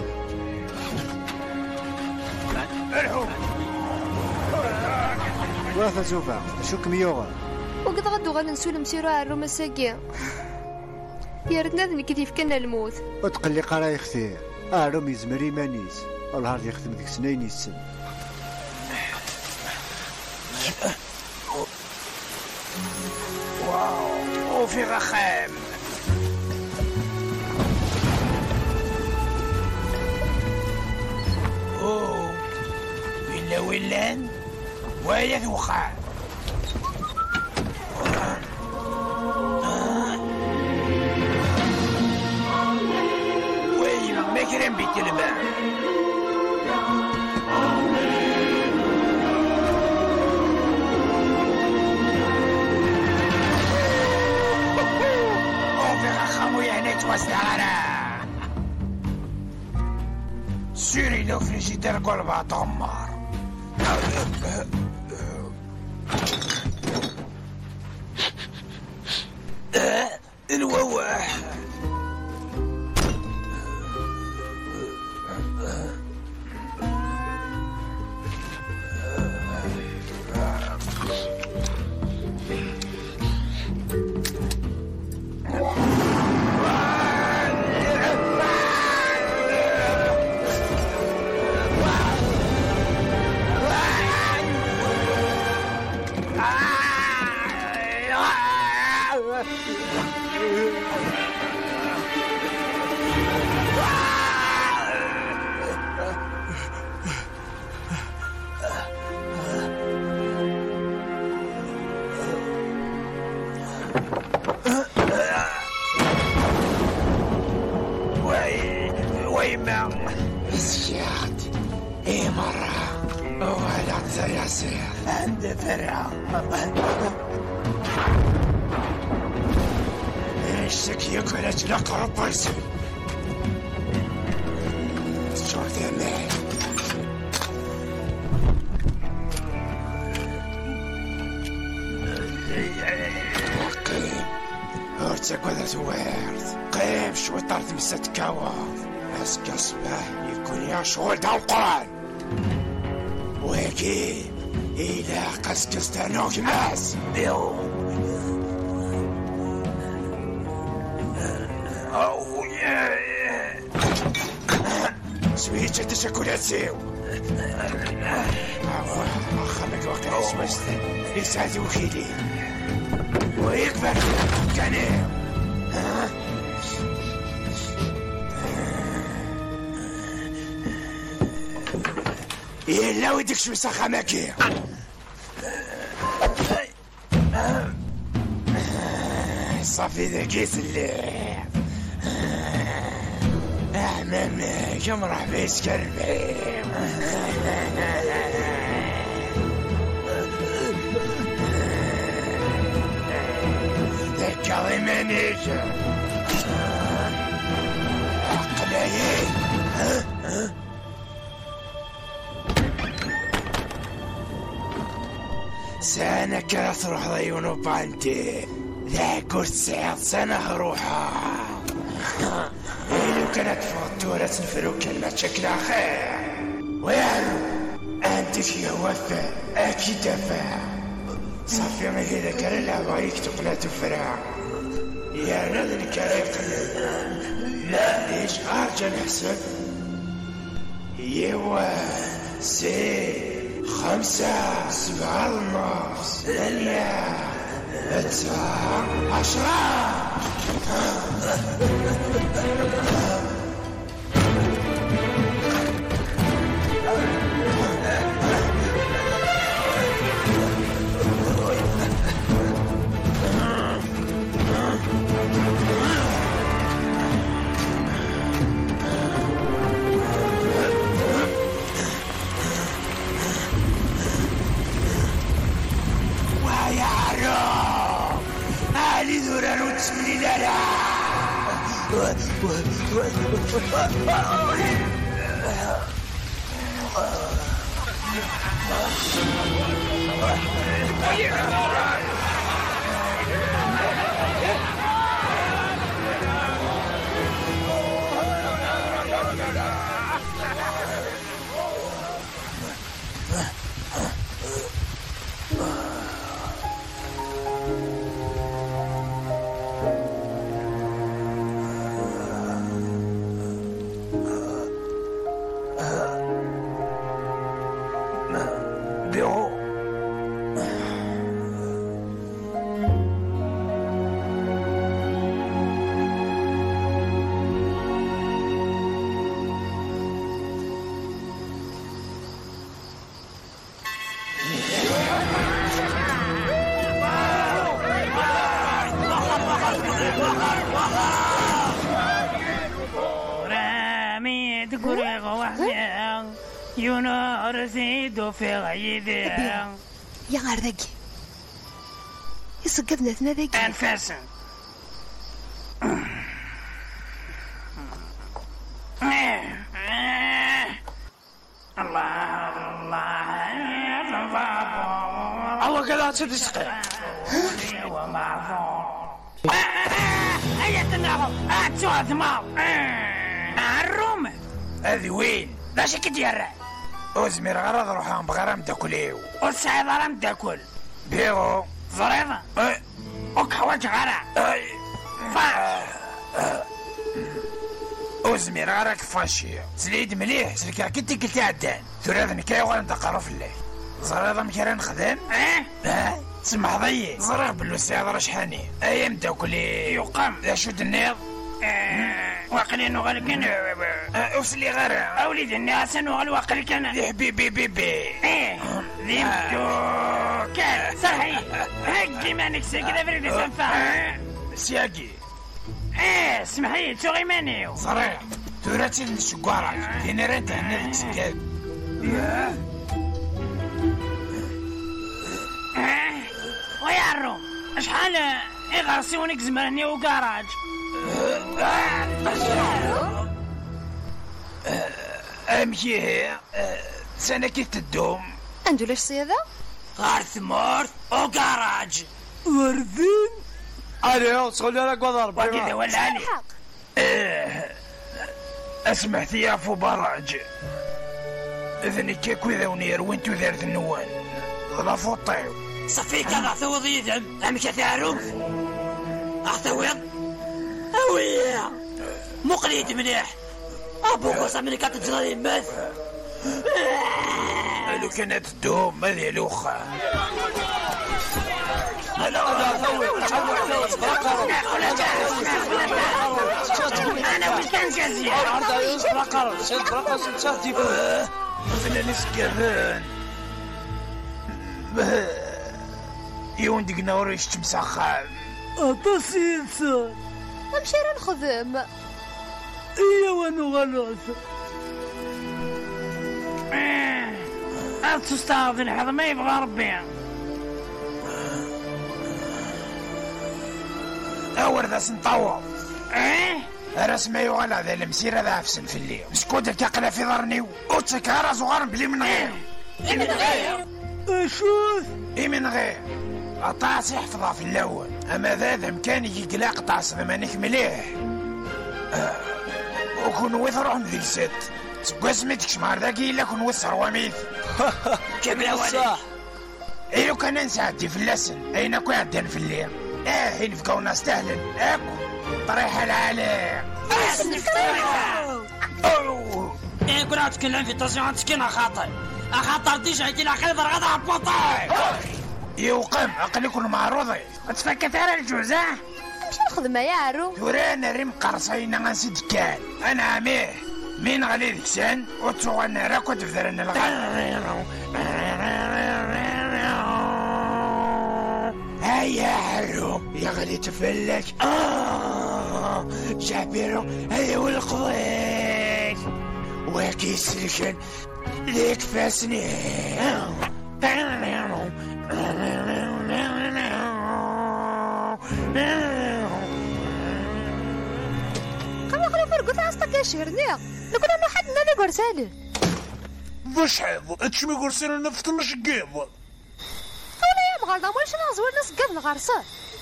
الحوم غاثا زوفا شو كميوغا وقد غدو غننسو المسيرو عرو مساكي يارتنا ذنك كيف كان الموت وتقلي قراي اختي عرو يزمر يمانيس والهارد يخدم ديك سنين يسن واو وفي غخام اوه ولا ولان ويا ذوخان ويا ما كرم بيت الماء سيري لو فريجيدير قلبها تغمر الواواح ويما السياد اي مرة ولا تزياسير عند فرع الشك يقول اجلق ربيسي شو ذمي قيم ارتك وذا زويرت قيم شو طرت مسات كواض اسكا صباح يكون يا شغل دا القرآن ويكي إلى قسكس تانوك ماس أو يا سويتش تشكلات سيو خلك وقت اسمست يسعد وكيلي ويكبر كان إلا ودك شو سخا ماكي صافي ذاكي سليم أحمامي كم راح بيس كربي ذكري منيك عقلي سنة كانت تروح ضيونو بانتي لا كنت سعيد سنة روحها لو كانت فاتورة الفلوس كلمة شكل خير ويعلو أنت في وفاء أكيد دفاع صافي ما هذا كان اللعبة يكتب لا تفرع يا نادي الكاريك لا ليش أرجع نحسب يوا سي 5 7 ونص 8 9 10 تقولي غوحنا يونارسيدو في غيدها يا غير ذاكي يسقفنا ثنا ذاكي انفاسا هو كذا تسقي هيا تنعرف اتسوها ثمار الروم هذه وين؟ لا شك ديالها أزمير غرض روحهم بغرام تاكليو والسعيد رام تاكل بيغو زريضة وكحوات غرا أزمير غراك فاشي سليد مليح سلكا كنتي قلتي عدان ثلاثة نكاية وغانا ندقرو في الليل زريضة مكيرا نخدم سمح ضيي زريغ بلو السعيد راه شحاني أيام تاكلي يقام ذا شو النيض واقلين وغلقين أوصلي غرا أوليد الناس وغل واقلك أنا ذي حبيبي بيبي ذي مدوكال صحيح هكي ما نكسر كذا فريد سنفع سياقي اسمحي تشوغي مانيو صريح توراتي الشقارات دينا رانت هنا ذيك سكاد ويا الروم شحال إغرسيونك زمرني وكراج أمشي هي سنة كي تدوم عنده لاش صيادة غار ثمور وكراج وردين عليها صغلي راك وضرب وكذا ولا علي أسمح ثياف براج إذن كيكو ذا ونير وانتو ذارت النوان لا فوطيو صفيك هذا ثوض يدعم أمك ثاروم أحتوض أويا مقليد مليح أبوك وصمني كانت تجري ماذ لو كانت تدوم ماذا لوخا أنا وش كان جازي فينا نسكران يوندق نوريش تمسخان أتصيص نمشي راه نخدم إيا وانو غلوث تستعرض هذا ما يبغى ربي أور ذا سنطوض رسمي يغلى ذا المسيرة ذا عفسن في الليل مسكودة تقلى في ظرني وتسكارة صغار بلي من غير من غير أشوف من غير أطاس يحفظها في الأول أما ذا مكان يجي قلاق طاس ثمانيك مليح وكون وثرهم ذي الست سقوا سميتك شمار ذاكي إلا كون وثر وميث كمل صح إيلو كان نساعدي في اللسن أين كون عدان في الليل حين فكاو ناس تهلن أكو طريحة العالم كنا نتكلم في تصريحات سكينة خاطر ديش عيتي لأخير غدا بوطاي يوقم عقلي كل معروضي تفكت على الجوزة نمشي نخدم يا عرو تورانا ريم قرصينا غنسيد كان أنا عميه مين غالي ذكسان وتسوغنا راكو تفذرنا الغد هيا عرو يا غالي تفلك شعبيرو هيا والقضيك وكيس لكن ليك فاسني قبل خلي فرقوت عصتك يا شهرني نقول انه حد نادي قرسانه واش حاضر اتشمي قرصين نفط مش قيض ولا يا مغالطة واش نغزور ناس قبل غرسان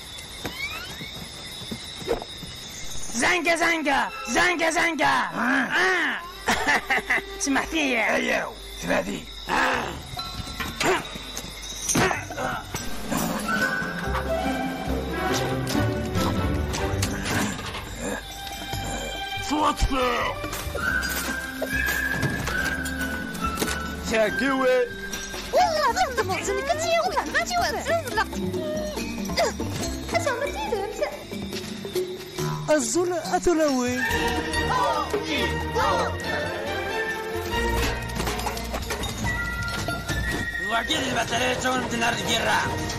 زنقة سمحتي ايوه ثلاثي صوتفي تاكيوي والله ما تمغزني كنت يا ولا ما تيوزن لا أسمع تيدم الزول أثلوي وعدي البطارية تون بدنا الجرة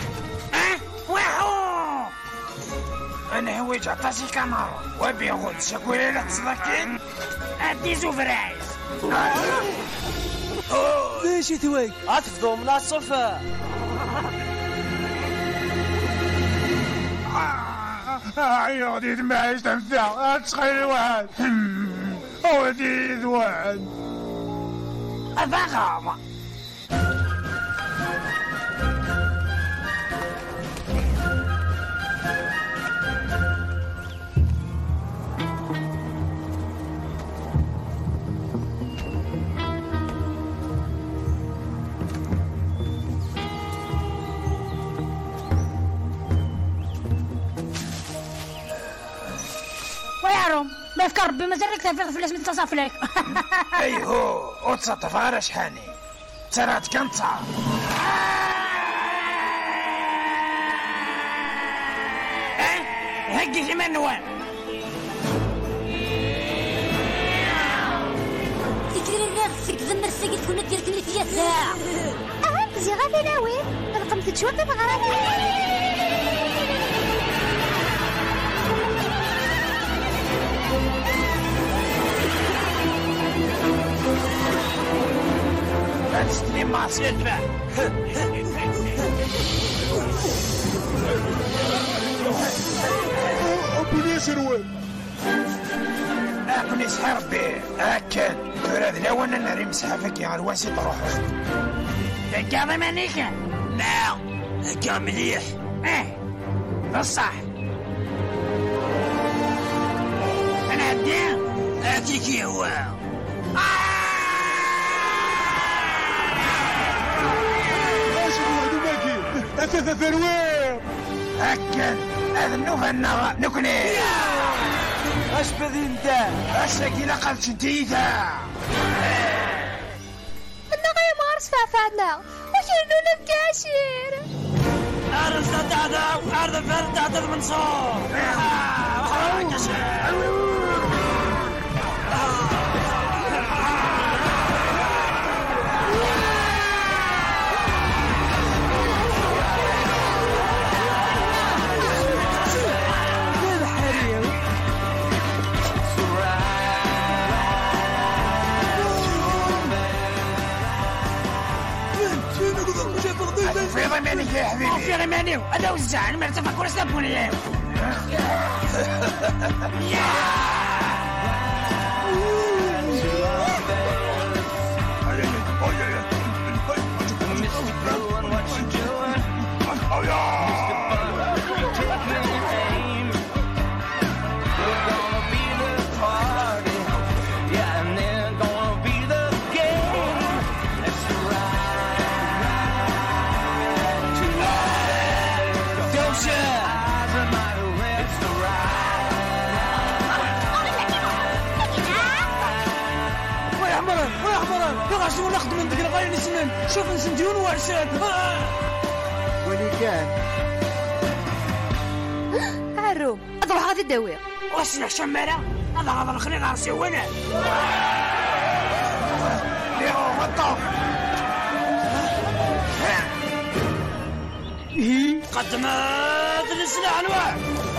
واحو انا هويج عطاسي كاميرا وبيغول شكولي لا تصدقين دي زوفراج. ليش يتوي أتفضل من الصفا. عيودي دمعي تنفع تخيل واحد ودي واحد أفغام ويعرم بافكار ربي مازال لك تفيق فلاش من تصاف لك. ايهو وتصطف غير شحاني ترات كنتصا هقي في منوان تكري نفسك ذمر السيد كنا ديالك اللي فيها ساعة. زي غادي ناوي رقمت تشوف بغرامي. تشتري ماسك ادفع أبني سروال أكون يسحر بيه أكد تراد لو أنا نري مسحفك يا الواسي تروح تقاضي مانيكا. لا هكا مليح بصح أنا هديه أكيك يا هو أثاث ثروير أكد هذا النوفا النغا نكني اش بدي انت أشاكي لقد شنتيثا النغا يا مارس فعفعنا وشيرنونا بكاشير أرز دادا وأرز فرد دادا المنصور. في ضمانك يا حبيبي في غمانيو أنا وزع المرتفع كل سنبوني ياو. شو ناخذ من ذيك الغاية نسمن شوف نسنديون وارشاد ولي كان عروم اضرب غادي الدوير واش الحشمارة هذا غاض الخليل عرسي وانا يا غطاف قدمت السلاح الواحد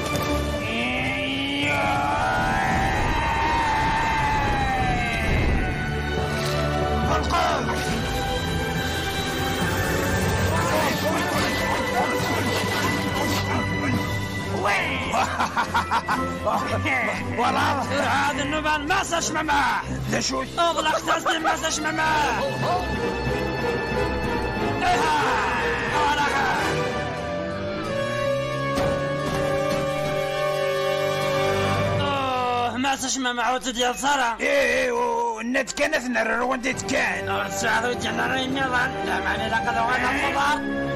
والله هذا النوبان ما ساش معاه لا شو اغلق تسلم ما ساش معاه ما ساش معاه ديال صرا ايه والنت كانت نرر وانت كان الساعه جنا ريني لا معني لا قد وانا الخبر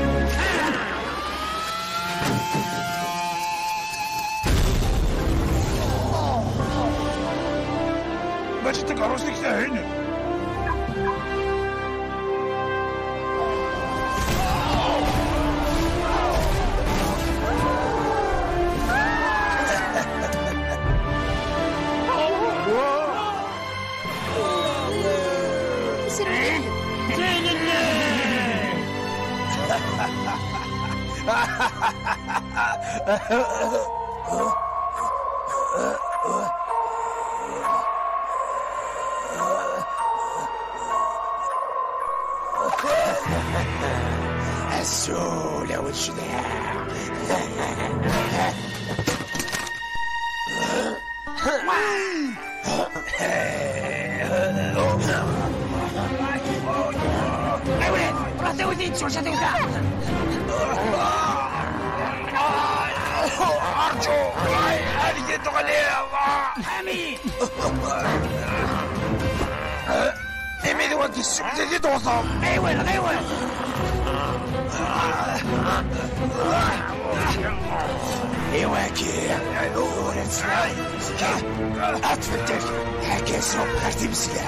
باش تقروس لك هنا السولة والشداع. يا ولاد راه توذيت واش توذا. أرجو هذه تغلي امين إمي ذوك السبتة دي توصل. غيول إيواكي ورد سلاي أتفتك حكاسو أرتي بسلاح.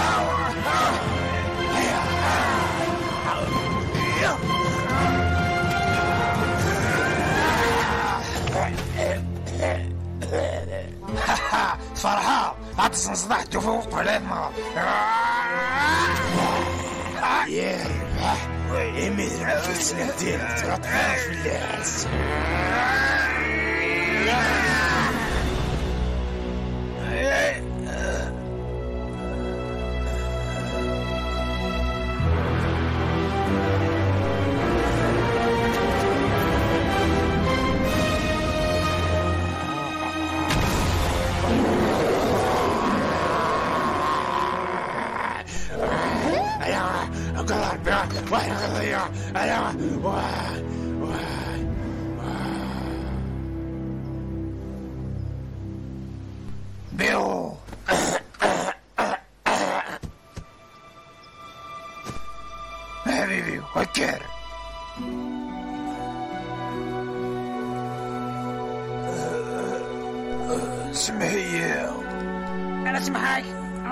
فرحة أتصنصدح تفوق على النار. إمي ذوك السنتين تغطى في اللاس. بيو حبيبي وكر. سمحي انا سمحك.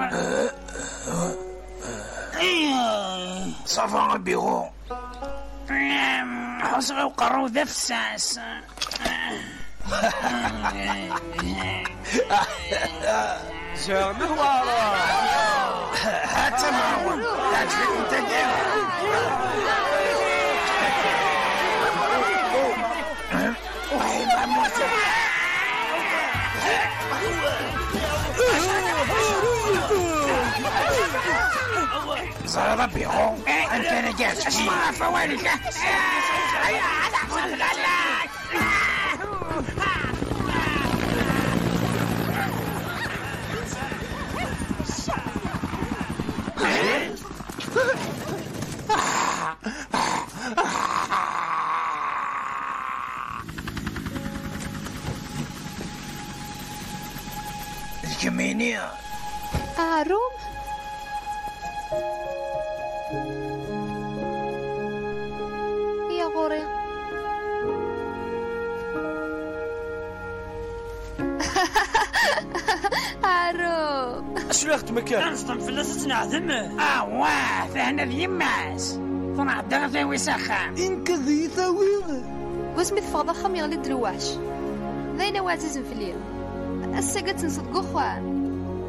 صافا بيغو حصغي وقرو ذا فساس. جامع ورا حتى معون تعجبك انت ديما. وهي معموسة صار ربي هو انت نجاش اسمع فوالك. الكمينية روم يا غوري. روم شنو اخت مكان نصدم في اللصة نعدم. واه فهنا ذي يماس طلع الدغثة ويسخن انكذي ثويغ واسمي تفضل خم يغلي دلواش ذاينا وعزيزن في الليل الساقة نصدقو خوان.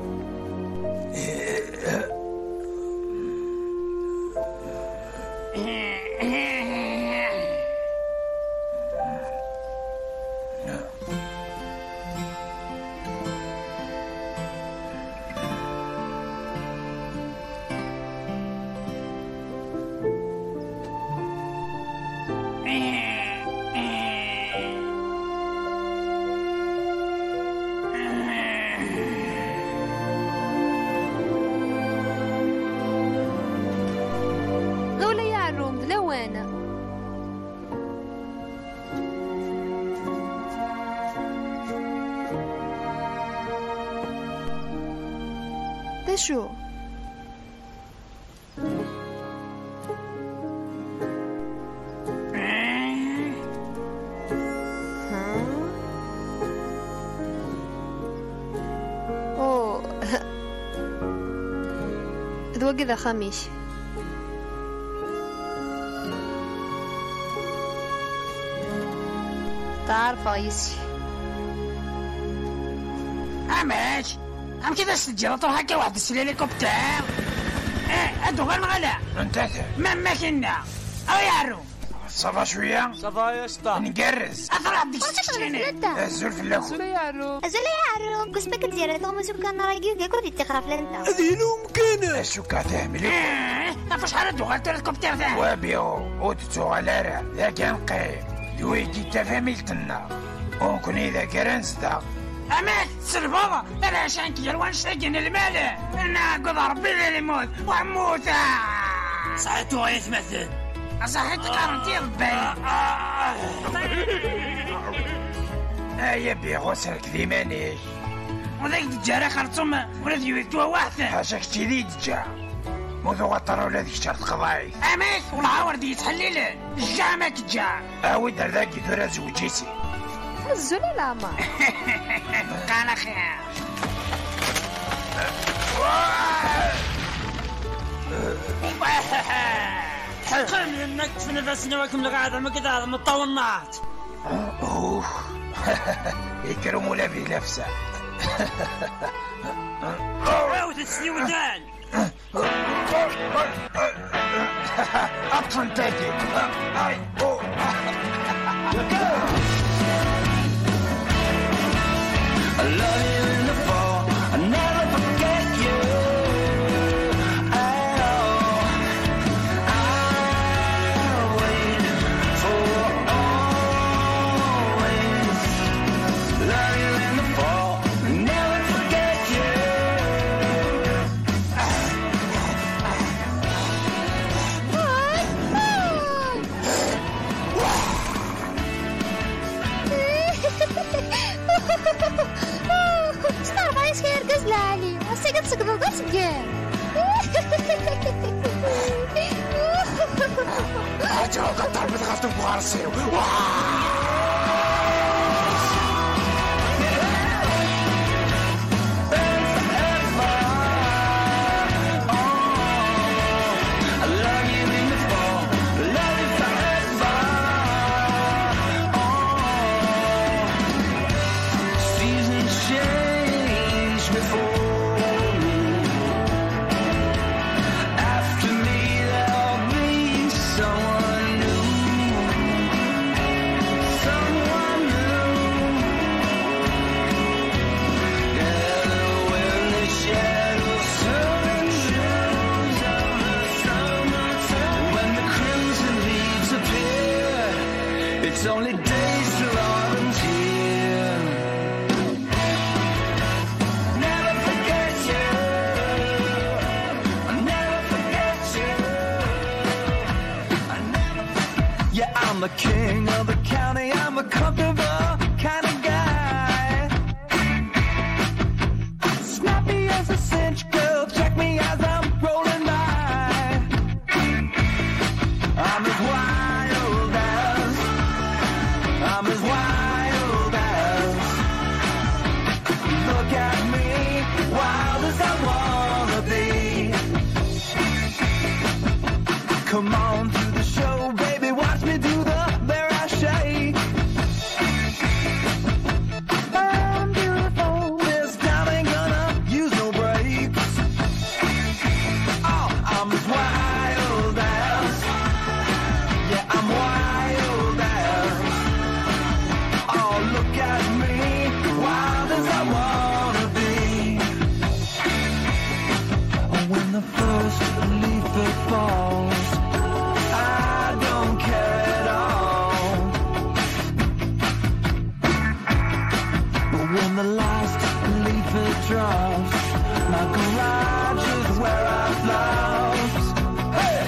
شو ذو كذا خميش تعرف عيسي عماش هم كذا استجرت هكا واحد الهليكوبتر. ادو غير غلا انت ما كنا او يعرو صافا شويه صافا يا شطا نقرز اطلع ديك السكينه الزول في الاخر زول يا عروب أزول يا عروب كنت ما كدير هذا ما كان راكي كيكون تقرا فلانتا هذه ممكنه شو كتعملي فاش حرد وغلت الكوبتر ذا وابيو وتتو على راه ذا كان قيم دويتي تفهميلتنا ونكون اذا كرنس ذا امات سلبابا انا عشان كي الوان شاكين المال انا قد ربي ذا يموت وعموت صحيتو يتمثل صحيت قرنتي ربي يا بيغو سلك ذي مانيش وذاك الدجارة خرطوم ولا ديويتوها واحدة حاشاك تشيدي دجا موذو غطر ولا ذيك شرط قضاي امات والعاور دي يتحلل الجا ما تجا اوي دار ذاك يدور زوجيسي الزولي لاما قال خير حقا منك في نفسنا وكم لقاعدة ما كده هذا مطولنات اوه يكرموا لا في نفسه عاود السيودان أبطن تاكي I love you in the fall, I never forget you at all. I'll wait for always. Love you in the fall, never forget you. ستار بايس كيرقز لعلي هسه كتسقطو كتسقال حاجة قطر بتغطي بغارسي It's only days till autumn's here. Never forget you. I'll never forget you. Yeah, I'm the king of the county. I'm a comfortable kind of guy. Snappy as a cinch, girl. Check me as I'm rolling by. I'm as wild as. I'm as wild as. Look at me, wild as I wanna be. Come on to the show, baby, watch me do the barrage shake. I'm beautiful, this time ain't gonna use no brakes. Oh, I'm as wild as. Yeah, I'm wild as. Oh, look at me, wild as I wanna be. When the first leaf it falls, I don't care at all. But when the last leaf it drops, my garage is where I flops. Hey!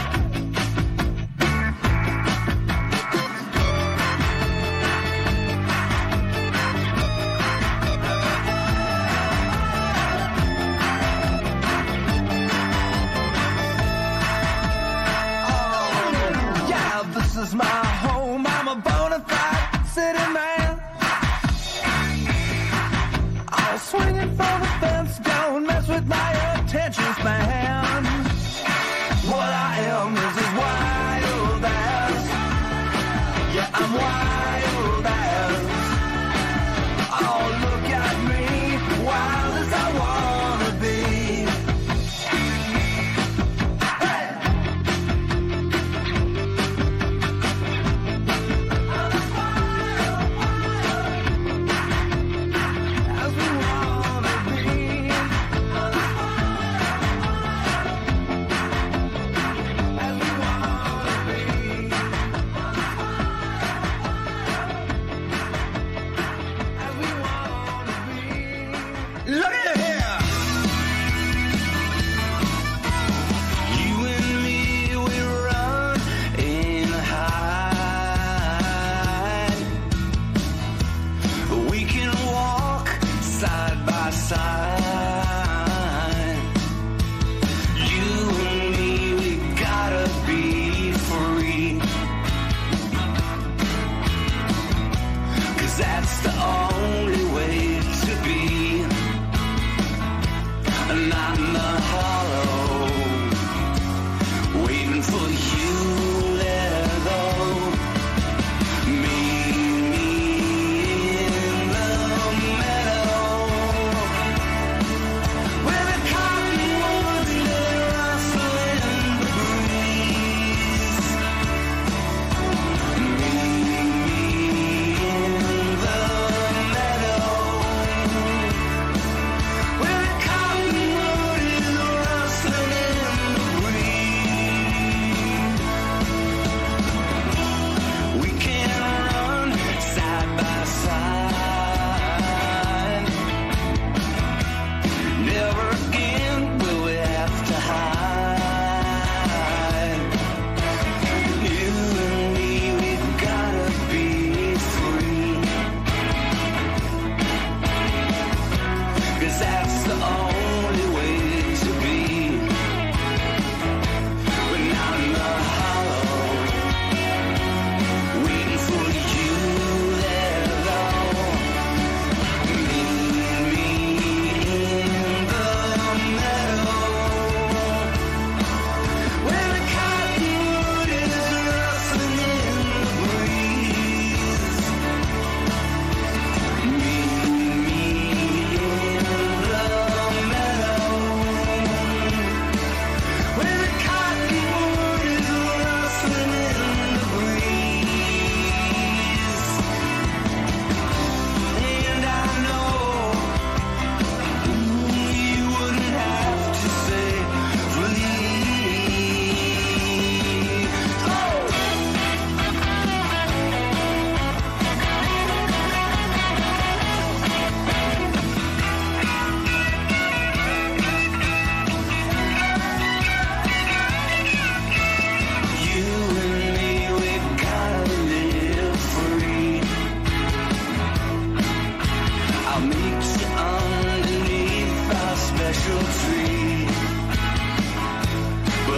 This is my home, I'm a bona fide city man. I'm swinging for the fence, don't mess with my attention span.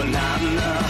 but not enough.